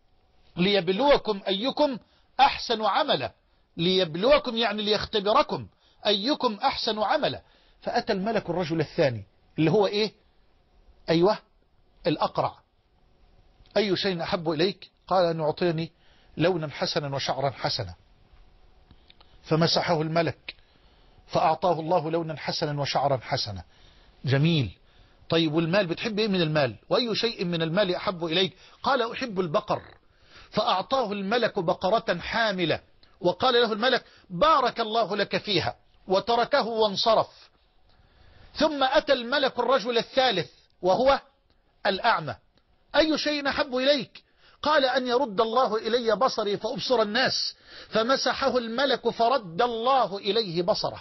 ليبلوكم أيكم أحسن عملا، ليبلوكم يعني ليختبركم أيكم أحسن عملا. فأتى الملك الرجل الثاني اللي هو إيه؟ أيوه الأقرع. أي شيء أحب إليك؟ قال أن يعطيني لونا حسنا وشعرا حسنا. فمسحه الملك فأعطاه الله لونا حسنا وشعرا حسنا. جميل. طيب والمال بتحب إيه من المال؟ وأي شيء من المال أحب إليك؟ قال أحب البقر. فأعطاه الملك بقرة حاملة، وقال له الملك بارك الله لك فيها، وتركه وانصرف. ثم أتى الملك الرجل الثالث وهو الأعمى. أي شيء أحب إليك؟ قال أن يرد الله إلي بصري فأبصر الناس. فمسحه الملك فرد الله إليه بصره.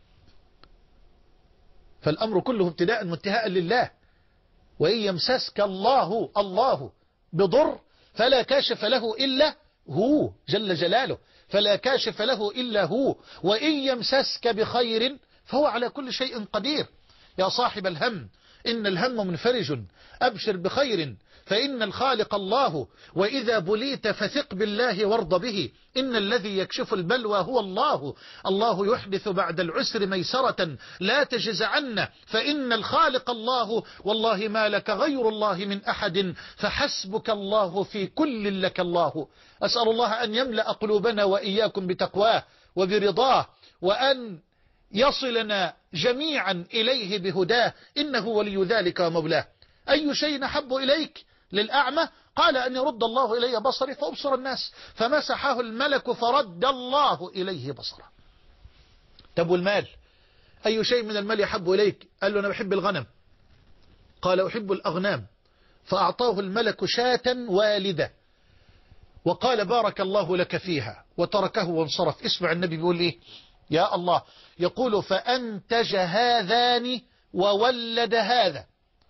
فالأمر كله ابتداء وانتهاء لله. وإن يمسسك الله الله بضر فلا كاشف له إلا هو جل جلاله، فلا كاشف له إلا هو. وإن يمسسك بخير فهو على كل شيء قدير. يا صاحب الهم إن الهم منفرج، أبشر بخير فإن الخالق الله. وإذا بليت فثق بالله وارض به، إن الذي يكشف البلوى هو الله. الله يحدث بعد العسر ميسرة، لا تجز عنا فإن الخالق الله. والله ما لك غير الله من أحد، فحسبك الله في كل لك الله. أسأل الله أن يملأ قلوبنا وإياكم بتقواه، وبرضاه، وأن يصلنا جميعا إليه بهداه، إنه ولي ذلك ومولاه. أي شيء أحب إليك للأعمى؟ قال أن يرد الله إلي بصري فأبصر الناس، فمسحه الملك فرد الله إليه بصره. طب والمال؟ أي شيء من المال يحب إليك؟ قال له أنا بحب الغنم. قال أحب الأغنام، فأعطاه الملك شاة والدة وقال بارك الله لك فيها، وتركه وانصرف. اسمع النبي بيقول إيه؟ يا الله، يقول فأنتج هذان وولد هذا،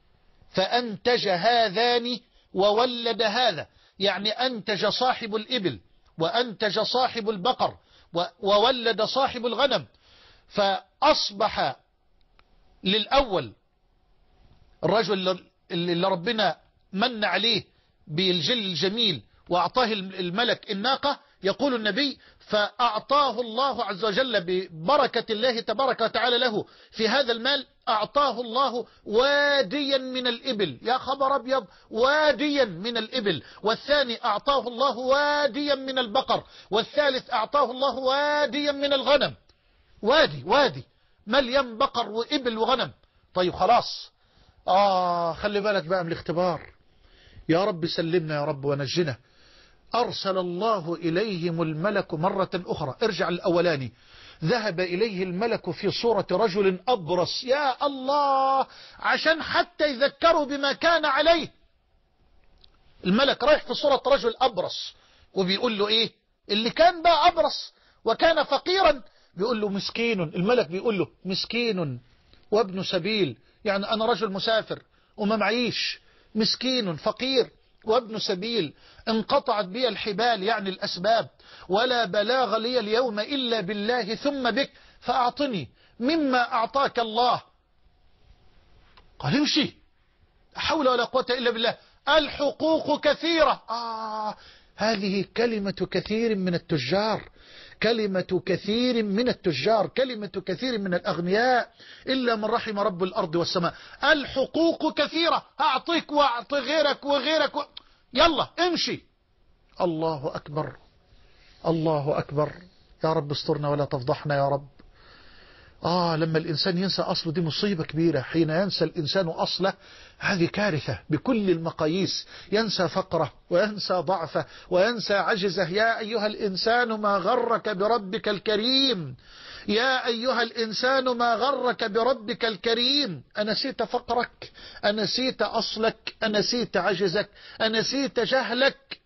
فأنتج هذان وولد هذا، يعني أنتج صاحب الإبل وأنتج صاحب البقر وولد صاحب الغنم، فأصبح للأول الرجل اللي ربنا من عليه بالجل الجميل وأعطاه الملك الناقة، يقول النبي فأعطاه الله عز وجل ببركة الله تبارك وتعالى له في هذا المال، أعطاه الله واديا من الإبل، يا خبر أبيض، واديا من الإبل. والثاني أعطاه الله واديا من البقر، والثالث أعطاه الله واديا من الغنم. وادي وادي مليان بقر وإبل وغنم. طيب خلاص، آه خلي بالك بقى من الاختبار. يا رب سلمنا يا رب ونجنا. أرسل الله إليهم الملك مرة أخرى. ارجع الأولاني، ذهب إليه الملك في صورة رجل أبرص، يا الله، عشان حتى يذكروا بما كان عليه. الملك رايح في صورة رجل أبرص وبيقول له إيه؟ اللي كان بقى أبرص وكان فقيرا بيقول له مسكين. الملك بيقول له مسكين وابن سبيل، يعني أنا رجل مسافر وما معيش، مسكين فقير وابن سبيل، انقطعت بي الحبال يعني الأسباب، ولا بلاغ لي اليوم إلا بالله ثم بك، فأعطني مما أعطاك الله. قال امشي، لا حول ولا قوة إلا بالله، الحقوق كثيرة. آه هذه كلمة كثير من التجار، كلمة كثير من التجار، كلمة كثير من الأغنياء، إلا من رحم رب الأرض والسماء. الحقوق كثيرة، أعطيك وأعطي غيرك وغيرك و... يلا امشي. الله أكبر، الله أكبر. يا رب استرنا ولا تفضحنا يا رب. آه لما الإنسان ينسى أصله دي مصيبة كبيرة. حين ينسى الإنسان أصله هذه كارثة بكل المقاييس. ينسى فقره وينسى ضعفه وينسى عجزه. يا أيها الإنسان ما غرك بربك الكريم، يا أيها الإنسان ما غرك بربك الكريم. أنسيت فقرك؟ أنسيت أصلك؟ أنسيت عجزك؟ أنسيت جهلك؟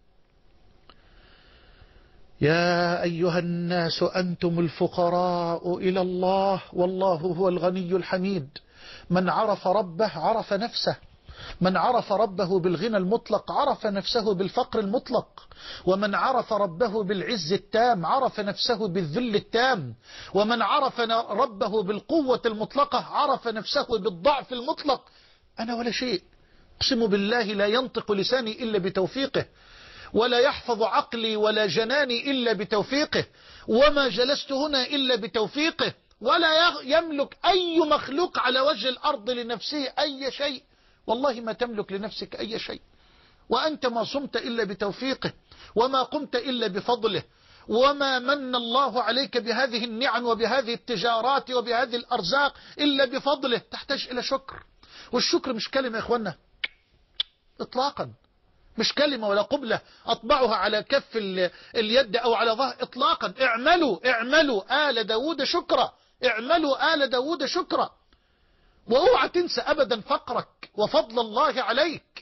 يا أيها الناس أنتم الفقراء إلى الله والله هو الغني الحميد. من عرف ربه عرف نفسه، من عرف ربه بالغنى المطلق عرف نفسه بالفقر المطلق، ومن عرف ربه بالعز التام عرف نفسه بالذل التام، ومن عرف ربه بالقوة المطلقة عرف نفسه بالضعف المطلق. أنا ولا شيء، أقسم بالله لا ينطق لساني إلا بتوفيقه، ولا يحفظ عقلي ولا جناني إلا بتوفيقه، وما جلست هنا إلا بتوفيقه، ولا يملك أي مخلوق على وجه الأرض لنفسه أي شيء. والله ما تملك لنفسك أي شيء، وأنت ما صمت إلا بتوفيقه، وما قمت إلا بفضله، وما من الله عليك بهذه النعم وبهذه التجارات وبهذه الأرزاق إلا بفضله. تحتاج إلى شكر، والشكر مش كلمة يا إخوانا إطلاقا، مش كلمة ولا قبلة أطبعها على كف اليد أو على ظهر إطلاقا. اعملوا اعملوا آل داود شكرا، اعملوا آل داود شكرا. واوعى تنسى أبدا فقرك وفضل الله عليك.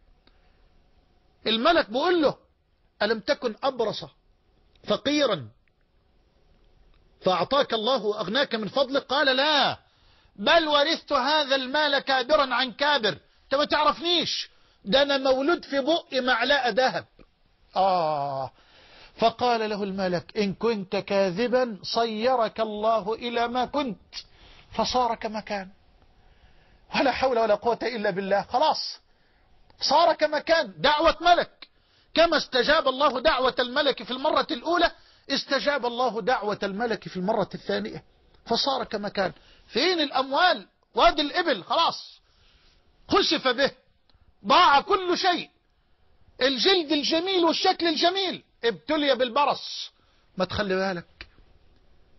الملك بيقول له ألم تكن أبرص فقيرا فأعطاك الله أغناك من فضلك؟ قال لا، بل ورثت هذا المال كابرا عن كابر. انت ما تعرفنيش، ده أنا مولود في بق معلقة ذهب. آه فقال له الملك إن كنت كاذبا صيرك الله إلى ما كنت، فصار كما كان. ولا حول ولا قوة إلا بالله. خلاص صار كما كان. دعوة ملك، كما استجاب الله دعوة الملك في المرة الأولى استجاب الله دعوة الملك في المرة الثانية، فصار كما كان. فين الأموال؟ وادي الإبل خلاص خسف به، ضاع كل شيء. الجلد الجميل والشكل الجميل ابتلي بالبرص. ما تخلي بالك،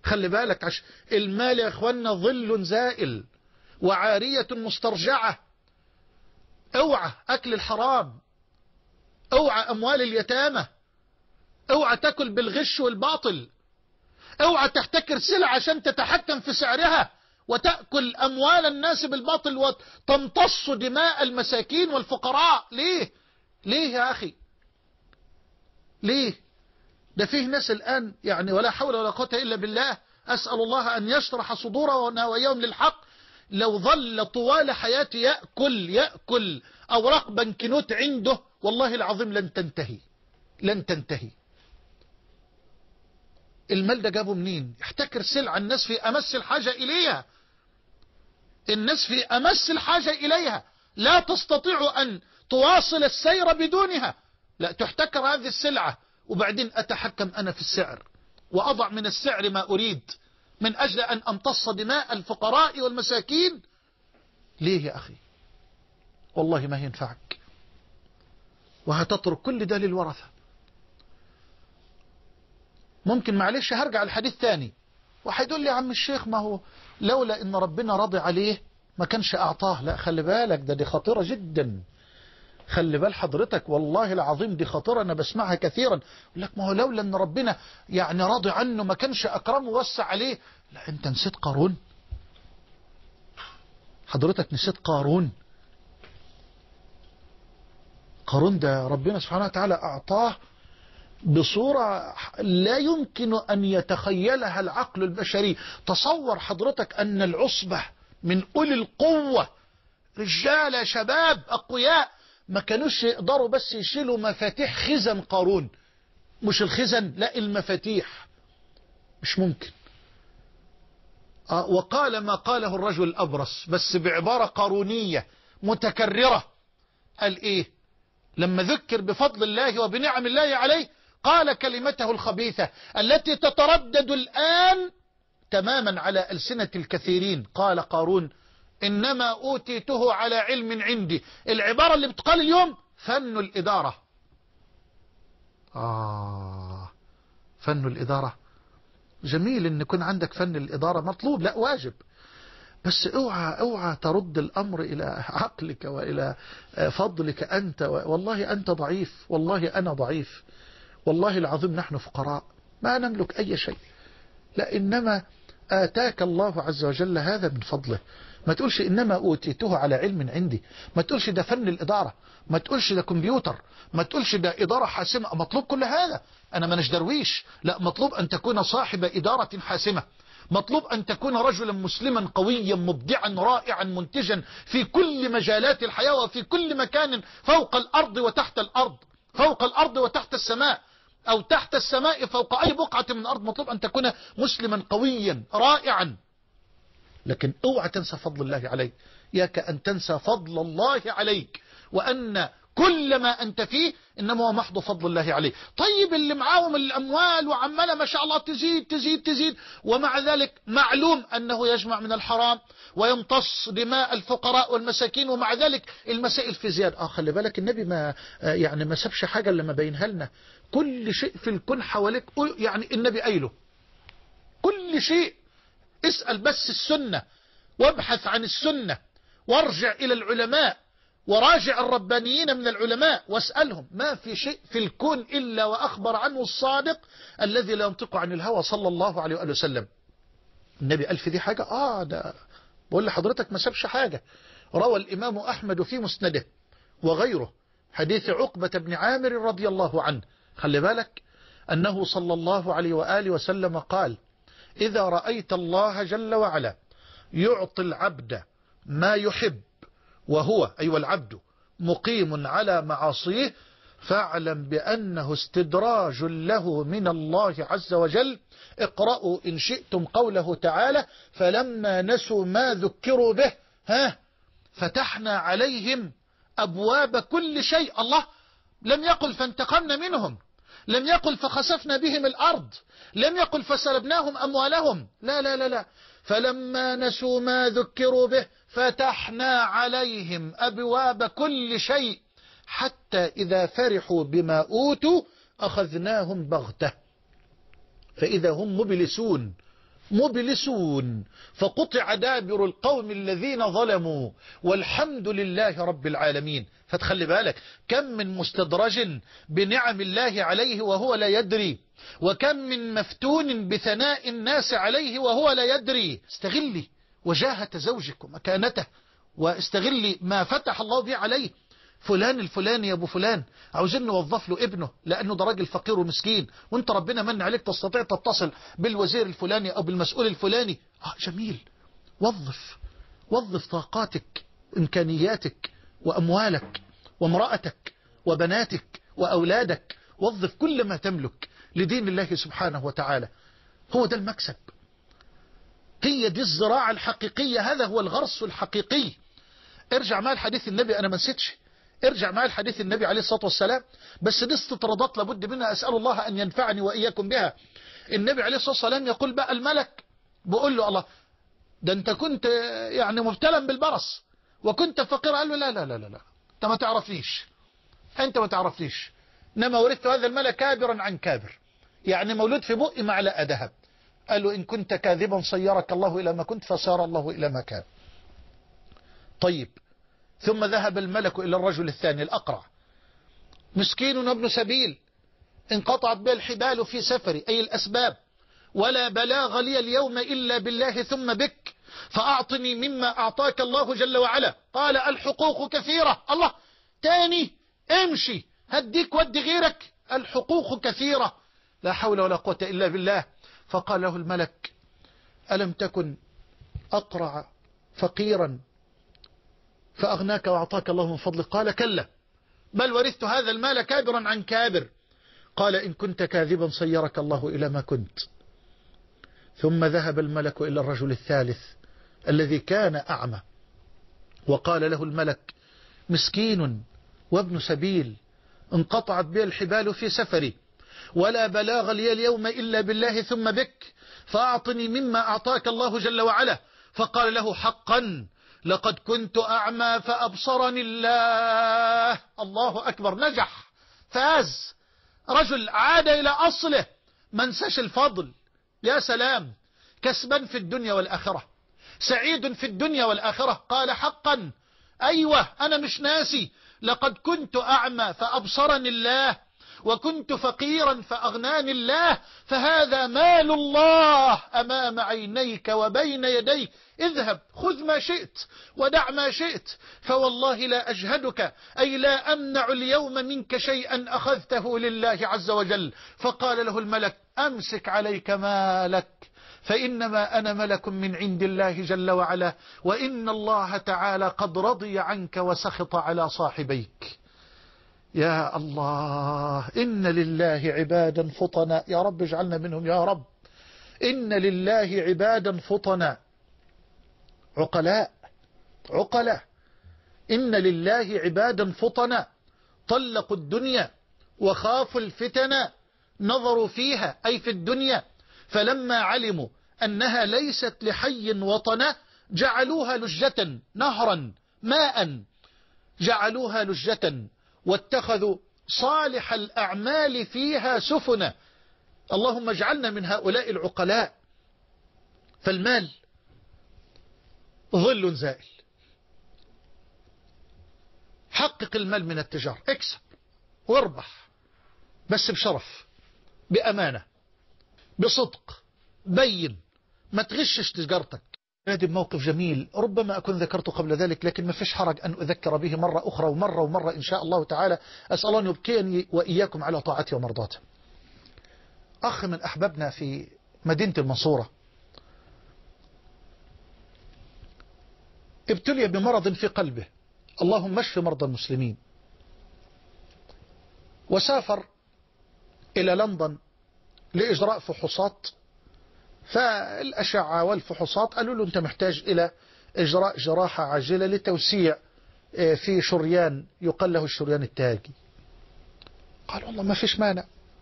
خلي بالك، عش المال يا اخوانا ظل زائل وعارية مسترجعة. اوعى اكل الحرام، اوعى اموال اليتامى، اوعى تاكل بالغش والباطل، اوعى تحتكر سلع عشان تتحكم في سعرها وتأكل اموال الناس بالباطل وتمتص دماء المساكين والفقراء. ليه ليه يا اخي ليه؟ ده فيه ناس الان يعني ولا حول ولا قوة الا بالله، اسأل الله ان يشرح صدورنا واياهم للحق. لو ظل طوال حياته يأكل يأكل اوراق بنكنوت عنده والله العظيم لن تنتهي لن تنتهي. المال ده جابه منين؟ يحتكر سلعة الناس في امس الحاجة اليها، الناس في امس الحاجة اليها، لا تستطيع ان تواصل السير بدونها، لا تحتكر هذه السلعة وبعدين اتحكم انا في السعر واضع من السعر ما اريد من اجل ان امتص دماء الفقراء والمساكين. ليه يا اخي؟ والله ما ينفعك، وهتترك كل ده للورثة. ممكن معلش هرجع الحديث ثاني وهيقول لي يا عم الشيخ ما هو لولا ان ربنا راضي عليه ما كانش اعطاه. لا خلي بالك، ده دي خطيرة جدا، خلي بال حضرتك، والله العظيم دي خطيرة انا بسمعها كثيرا. يقول لك ما هو لولا ان ربنا يعني راضي عنه ما كانش اكرمه ووسع عليه. لا انت نسيت قارون، حضرتك نسيت قارون. قارون ده ربنا سبحانه وتعالى اعطاه بصورة لا يمكن أن يتخيلها العقل البشري. تصور حضرتك أن العصبة من أولي القوة، رجالة شباب أقوياء، ما كانوش يقدروا بس يشيلوا مفاتيح خزن قارون. مش الخزن، لا المفاتيح، مش ممكن. آه وقال ما قاله الرجل الأبرص بس بعبارة قارونية متكررة. قال إيه لما ذكر بفضل الله وبنعم الله عليه؟ قال كلمته الخبيثة التي تتردد الآن تماما على ألسنة الكثيرين. قال قارون إنما أوتيته على علم عندي. العبارة اللي بتقال اليوم فن الإدارة. آه فن الإدارة جميل إن يكون عندك فن الإدارة، مطلوب لا واجب، بس اوعى اوعى ترد الأمر إلى عقلك وإلى فضلك أنت. والله أنت ضعيف، والله أنا ضعيف، والله العظيم نحن فقراء ما نملك أي شيء، لا إنما آتاك الله عز وجل هذا من فضله. ما تقولش إنما أوتيته على علم عندي، ما تقولش ده فن الإدارة، ما تقولش ده كمبيوتر، ما تقولش ده إدارة حاسمة. مطلوب كل هذا، أنا ما نجدرويش، لا مطلوب أن تكون صاحب إدارة حاسمة، مطلوب أن تكون رجلا مسلما قويا مبدعا رائعا منتجا في كل مجالات الحياة وفي كل مكان فوق الأرض وتحت الأرض، فوق الأرض وتحت السماء، أو تحت السماء فوق أي بقعة من الأرض. مطلوب أن تكون مسلما قويا رائعا. لكن اوعى تنسى فضل الله عليك، ياك أن تنسى فضل الله عليك، وأن كل ما أنت فيه إنما هو محض فضل الله عليك. طيب اللي معاهم الأموال وعمالة ما شاء الله تزيد تزيد تزيد، ومع ذلك معلوم أنه يجمع من الحرام ويمتص دماء الفقراء والمساكين، ومع ذلك المسائل في زيادة. آه خلي بالك النبي ما يعني ما سابش حاجة لما بينها لنا. كل شيء في الكون حواليك يعني النبي قايله، كل شيء. اسأل بس السنة وابحث عن السنة وارجع إلى العلماء وراجع الربانيين من العلماء واسألهم، ما في شيء في الكون إلا وأخبر عنه الصادق الذي لا ينطق عن الهوى صلى الله عليه وآله وسلم. النبي قال في دي حاجة؟ آه ده بقول لحضرتك ما سابش حاجة. روى الإمام أحمد في مسنده وغيره حديث عقبة بن عامر رضي الله عنه، خلي بالك أنه صلى الله عليه وآله وسلم قال إذا رأيت الله جل وعلا يعطي العبد ما يحب وهو أي أيوة العبد مقيم على معاصيه فاعلم بأنه استدراج له من الله عز وجل. اقرأوا إن شئتم قوله تعالى فلما نسوا ما ذكروا به ها فتحنا عليهم أبواب كل شيء. الله لم يقل فانتقمنا منهم، لم يقل فخسفنا بهم الأرض، لم يقل فسلبناهم أموالهم، لا لا لا لا فلما نسوا ما ذكروا به فتحنا عليهم أبواب كل شيء حتى إذا فرحوا بما أوتوا أخذناهم بغتة فإذا هم مبلسون. مبلسون فقطع دابر القوم الذين ظلموا والحمد لله رب العالمين. فتخلي بالك كم من مستدرج بنعم الله عليه وهو لا يدري، وكم من مفتون بثناء الناس عليه وهو لا يدري. استغلي وجاهة زوجك ومكانته، واستغلي ما فتح الله به عليه. فلان الفلاني يا ابو فلان عاوزين نوظف له ابنه لانه ده راجل فقير ومسكين، وانت ربنا من عليك تستطيع تتصل بالوزير الفلاني او بالمسؤول الفلاني. آه جميل، وظف وظف طاقاتك، امكانياتك، واموالك، وامرأتك، وبناتك، واولادك. وظف كل ما تملك لدين الله سبحانه وتعالى. هو ده المكسب، هي دي الزراعة الحقيقية، هذا هو الغرس الحقيقي. ارجع معي الحديث النبي، انا ما نسيتش، ارجع معي الحديث النبي عليه الصلاة والسلام، بس دي استطرادات لابد منها، أسأل الله أن ينفعني وإياكم بها. النبي عليه الصلاة والسلام يقول بقى الملك بقول له الله ده أنت كنت يعني مبتلا بالبرص وكنت فقير. قال له لا لا لا لا لا أنت ما تعرفنيش، أنت ما تعرفنيش، إنما ورثت هذا المال كابرا عن كابر، يعني مولود في بؤ معلقة ذهب. قال له إن كنت كاذبا صيرك الله إلى ما كنت فصار الله إلى ما كان. طيب، ثم ذهب الملك إلى الرجل الثاني الأقرع، مسكين وابن سبيل، انقطعت به الحبال في سفري أي الأسباب، ولا بلاغ لي اليوم إلا بالله ثم بك، فأعطني مما أعطاك الله جل وعلا. قال الحقوق كثيرة. الله، تاني امشي هديك ودي غيرك، الحقوق كثيرة، لا حول ولا قوة إلا بالله. فقال له الملك ألم تكن أقرع فقيرا فأغناك وأعطاك الله من فضله؟ قال كلا، بل ورثت هذا المال كابرا عن كابر. قال إن كنت كاذبا صيرك الله إلى ما كنت. ثم ذهب الملك إلى الرجل الثالث الذي كان أعمى، وقال له الملك مسكين وابن سبيل، انقطعت به الحبال في سفري، ولا بلاغ لي اليوم إلا بالله ثم بك، فأعطني مما أعطاك الله جل وعلا. فقال له حقا لقد كنت أعمى فأبصرني الله. الله أكبر، نجح، فاز، رجل عاد إلى أصله، ما نساش الفضل. يا سلام، كسبا في الدنيا والآخرة، سعيد في الدنيا والآخرة. قال حقا، أيوة أنا مش ناسي، لقد كنت أعمى فأبصرني الله، وكنت فقيرا فأغناني الله، فهذا مال الله أمام عينيك وبين يديك، اذهب خذ ما شئت ودع ما شئت، فوالله لا أجهدك أي لا أمنع اليوم منك شيئا أخذته لله عز وجل. فقال له الملك أمسك عليك مالك، فإنما أنا ملك من عند الله جل وعلا، وإن الله تعالى قد رضي عنك وسخط على صاحبيك. يا الله، إن لله عبادا فطنا، يا رب اجعلنا منهم يا رب. إن لله عبادا فطنا عقلاء عقلاء إن لله عبادا فطنا طلقوا الدنيا وخافوا الفتن، نظروا فيها أي في الدنيا، فلما علموا أنها ليست لحي وطنا جعلوها لجة، نهرا ماء جعلوها لجة، واتخذوا صالح الأعمال فيها سفنا. اللهم اجعلنا من هؤلاء العقلاء. فالمال ظل زائل، حقق المال من التجارة، اكسب واربح، بس بشرف، بأمانة، بصدق، بين، ما تغشش تجارتك. هذا موقف جميل ربما أكون ذكرته قبل ذلك، لكن ما فيش حرج أن أذكر به مرة أخرى ومرة ومرة إن شاء الله تعالى. أسأل الله أن يبقيني وإياكم على طاعته ومرضاته. أخ من أحبابنا في مدينة المنصورة ابتلي بمرض في قلبه، اللهم اشف مرضى المسلمين، وسافر إلى لندن لإجراء فحوصات، فالأشعة والفحوصات قالوا له أنت محتاج إلى إجراء جراحة عاجلة لتوسيع في شريان يقال له الشريان التاجي. قال والله ما فيش مانع،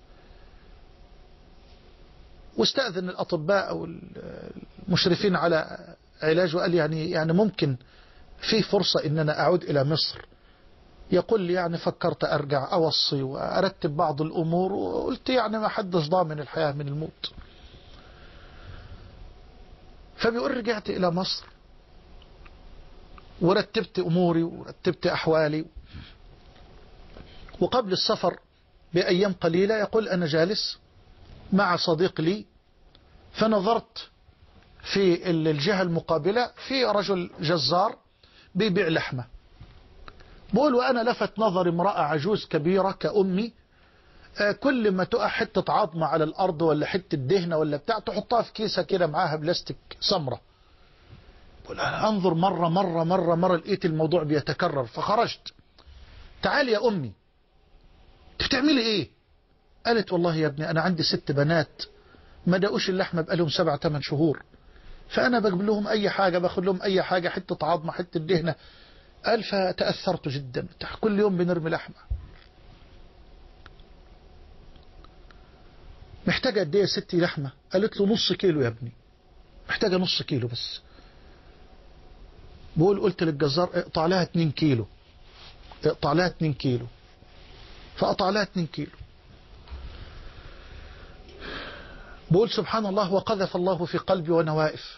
واستأذن الأطباء أو المشرفين على علاجه، قال يعني يعني ممكن في فرصة إن أنا أعود إلى مصر. يقول لي يعني فكرت أرجع أوصي وأرتب بعض الأمور، وقلت يعني ما حدش ضامن الحياة من الموت. فبيقول رجعت إلى مصر ورتبت أموري ورتبت أحوالي، وقبل السفر بأيام قليلة يقول أنا جالس مع صديق لي، فنظرت في الجهة المقابلة في رجل جزار بيبيع لحمة. بقول وأنا لفت نظر امرأة عجوز كبيرة كأمي، كل ما تقع حتة عظمة على الأرض ولا حتة دهنة ولا بتاع تحطها في كيسة كده معاها بلاستيك سمرة. أنظر مرة مرة مرة مرة لقيت الموضوع بيتكرر، فخرجت. تعالي يا أمي، بتعملي إيه؟ قالت والله يا ابني أنا عندي ست بنات ما دقوش اللحمة بقالهم سبع ثمان شهور، فأنا بجيب لهم أي حاجة، باخد لهم أي حاجة، حتة عظمة حتة دهنة. قال فتأثرت جدا، كل يوم بنرمي لحمة. محتاجة قد ايه يا ستي لحمة؟ قالت له نص كيلو يا ابني، محتاجة نص كيلو بس. بقول قلت للجزار اقطع لها اتنين كيلو، اقطع لها اتنين كيلو، فقطع لها اتنين كيلو. بقول سبحان الله وقذف الله في قلبي وانا واقف.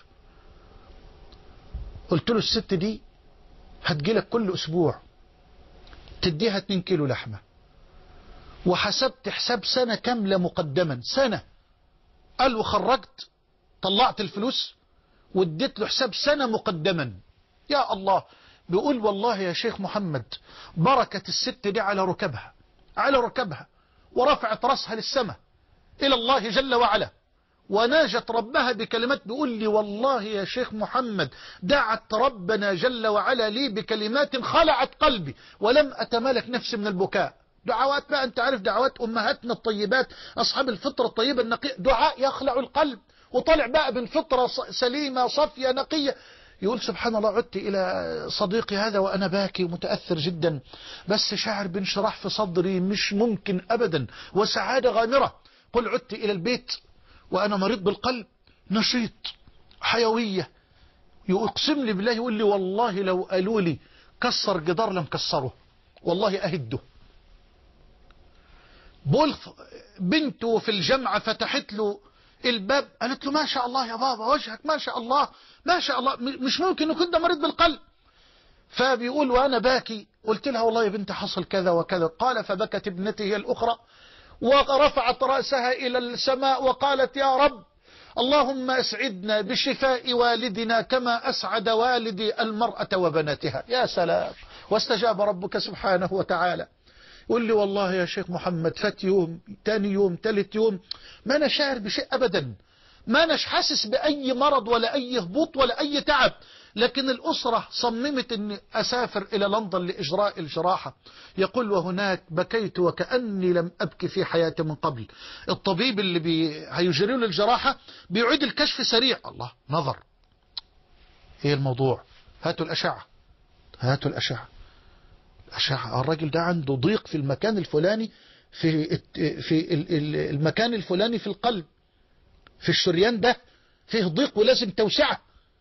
قلت له الست دي هتجيلك كل اسبوع تديها اتنين كيلو لحمة، وحسبت حساب سنة كاملة مقدما، سنة. قال وخرجت طلعت الفلوس واديت له حساب سنة مقدما. يا الله. بيقول والله يا شيخ محمد بركة الست دي على ركبها، على ركبها، ورفعت رأسها للسماء إلى الله جل وعلا، وناجت ربها بكلمات. بيقول لي والله يا شيخ محمد دعت ربنا جل وعلا لي بكلمات خلعت قلبي ولم أتمالك نفسي من البكاء. دعوات بقى أنت عارف دعوات أمهاتنا الطيبات أصحاب الفطرة الطيبة النقية، دعاء يخلع القلب وطلع بقى من فطرة سليمة صفية نقية. يقول سبحان الله عدت إلى صديقي هذا وأنا باكي متأثر جدا، بس شاعر بانشراح في صدري مش ممكن أبدا وسعادة غامرة. قل عدت إلى البيت وأنا مريض بالقلب، نشيط، حيوية. يقسم لي بالله يقول لي والله لو قالوا لي كسر جدار لم كسره، والله أهده. بول بنته في الجامعة فتحت له الباب، قالت له ما شاء الله يا بابا وجهك ما شاء الله ما شاء الله، مش ممكن كنت مريض بالقلب. فبيقول وأنا باكي قلت لها والله يا بنت حصل كذا وكذا. قال فبكت ابنته الأخرى ورفعت رأسها إلى السماء وقالت يا رب اللهم أسعدنا بشفاء والدنا كما أسعد والدي المرأة وبناتها. يا سلام. واستجاب ربك سبحانه وتعالى. يقول لي والله يا شيخ محمد فات يوم تاني يوم تالت يوم ما أنا شاعر بشيء أبدا، ما أنا حاسس بأي مرض ولا أي هبوط ولا أي تعب. لكن الأسرة صممت أني أسافر إلى لندن لإجراء الجراحة. يقول وهناك بكيت وكأني لم أبكي في حياتي من قبل. الطبيب اللي بي... هيجري له الجراحة بيعيد الكشف سريع. الله نظر ايه الموضوع، هاتوا الأشعة، هاتوا الأشعة. الأشعة الراجل ده عنده ضيق في المكان الفلاني، في في المكان الفلاني في القلب، في الشريان ده فيه ضيق ولازم توسعه.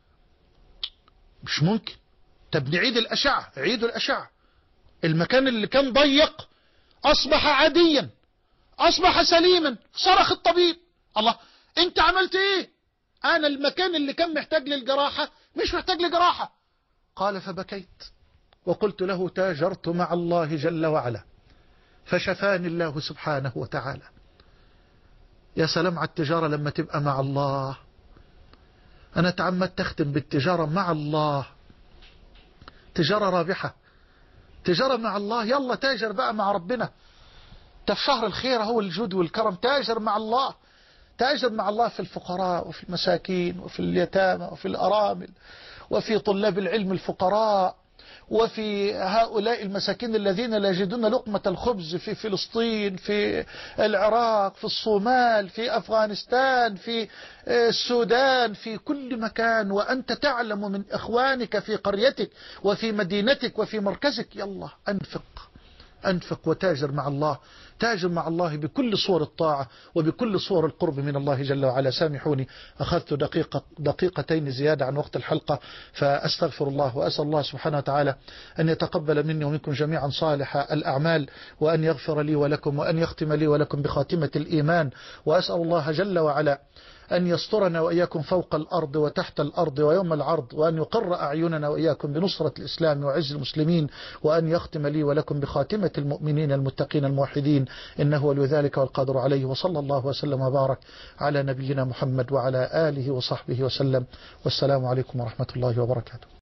مش ممكن. طب نعيد الأشعة، عيدوا الأشعة. المكان اللي كان ضيق أصبح عاديا، أصبح سليما. صرخ الطبيب الله أنت عملت إيه؟ أنا المكان اللي كان محتاج للجراحة مش محتاج لجراحة. قال فبكيت وقلت له تاجرت مع الله جل وعلا فشفاني الله سبحانه وتعالى. يا سلام على التجارة لما تبقى مع الله. أنا تعمدت أختم بالتجارة مع الله، تجارة رابحة، تجارة مع الله. يلا تاجر بقى مع ربنا. ده في شهر الخير هو الجود والكرم، تاجر مع الله، تاجر مع الله في الفقراء وفي المساكين وفي اليتامى وفي الأرامل وفي طلاب العلم الفقراء وفي هؤلاء المساكين الذين لا يجدون لقمة الخبز في فلسطين، في العراق، في الصومال، في أفغانستان، في السودان، في كل مكان. وأنت تعلم من إخوانك في قريتك وفي مدينتك وفي مركزك. يلا أنفق أنفق وتاجر مع الله، تاجر مع الله بكل صور الطاعة وبكل صور القرب من الله جل وعلا. سامحوني أخذت دقيقة دقيقتين زيادة عن وقت الحلقة، فأستغفر الله وأسأل الله سبحانه وتعالى أن يتقبل مني ومنكم جميعا صالح الأعمال، وأن يغفر لي ولكم، وأن يختم لي ولكم بخاتمة الإيمان. وأسأل الله جل وعلا أن يسترنا وإياكم فوق الأرض وتحت الأرض ويوم العرض، وأن يقر أعيننا وإياكم بنصرة الإسلام وعز المسلمين، وأن يختم لي ولكم بخاتمة المؤمنين المتقين الموحدين، إنه ولي ذلك والقادر عليه. وصلى الله وسلم وبارك على نبينا محمد وعلى آله وصحبه وسلم، والسلام عليكم ورحمة الله وبركاته.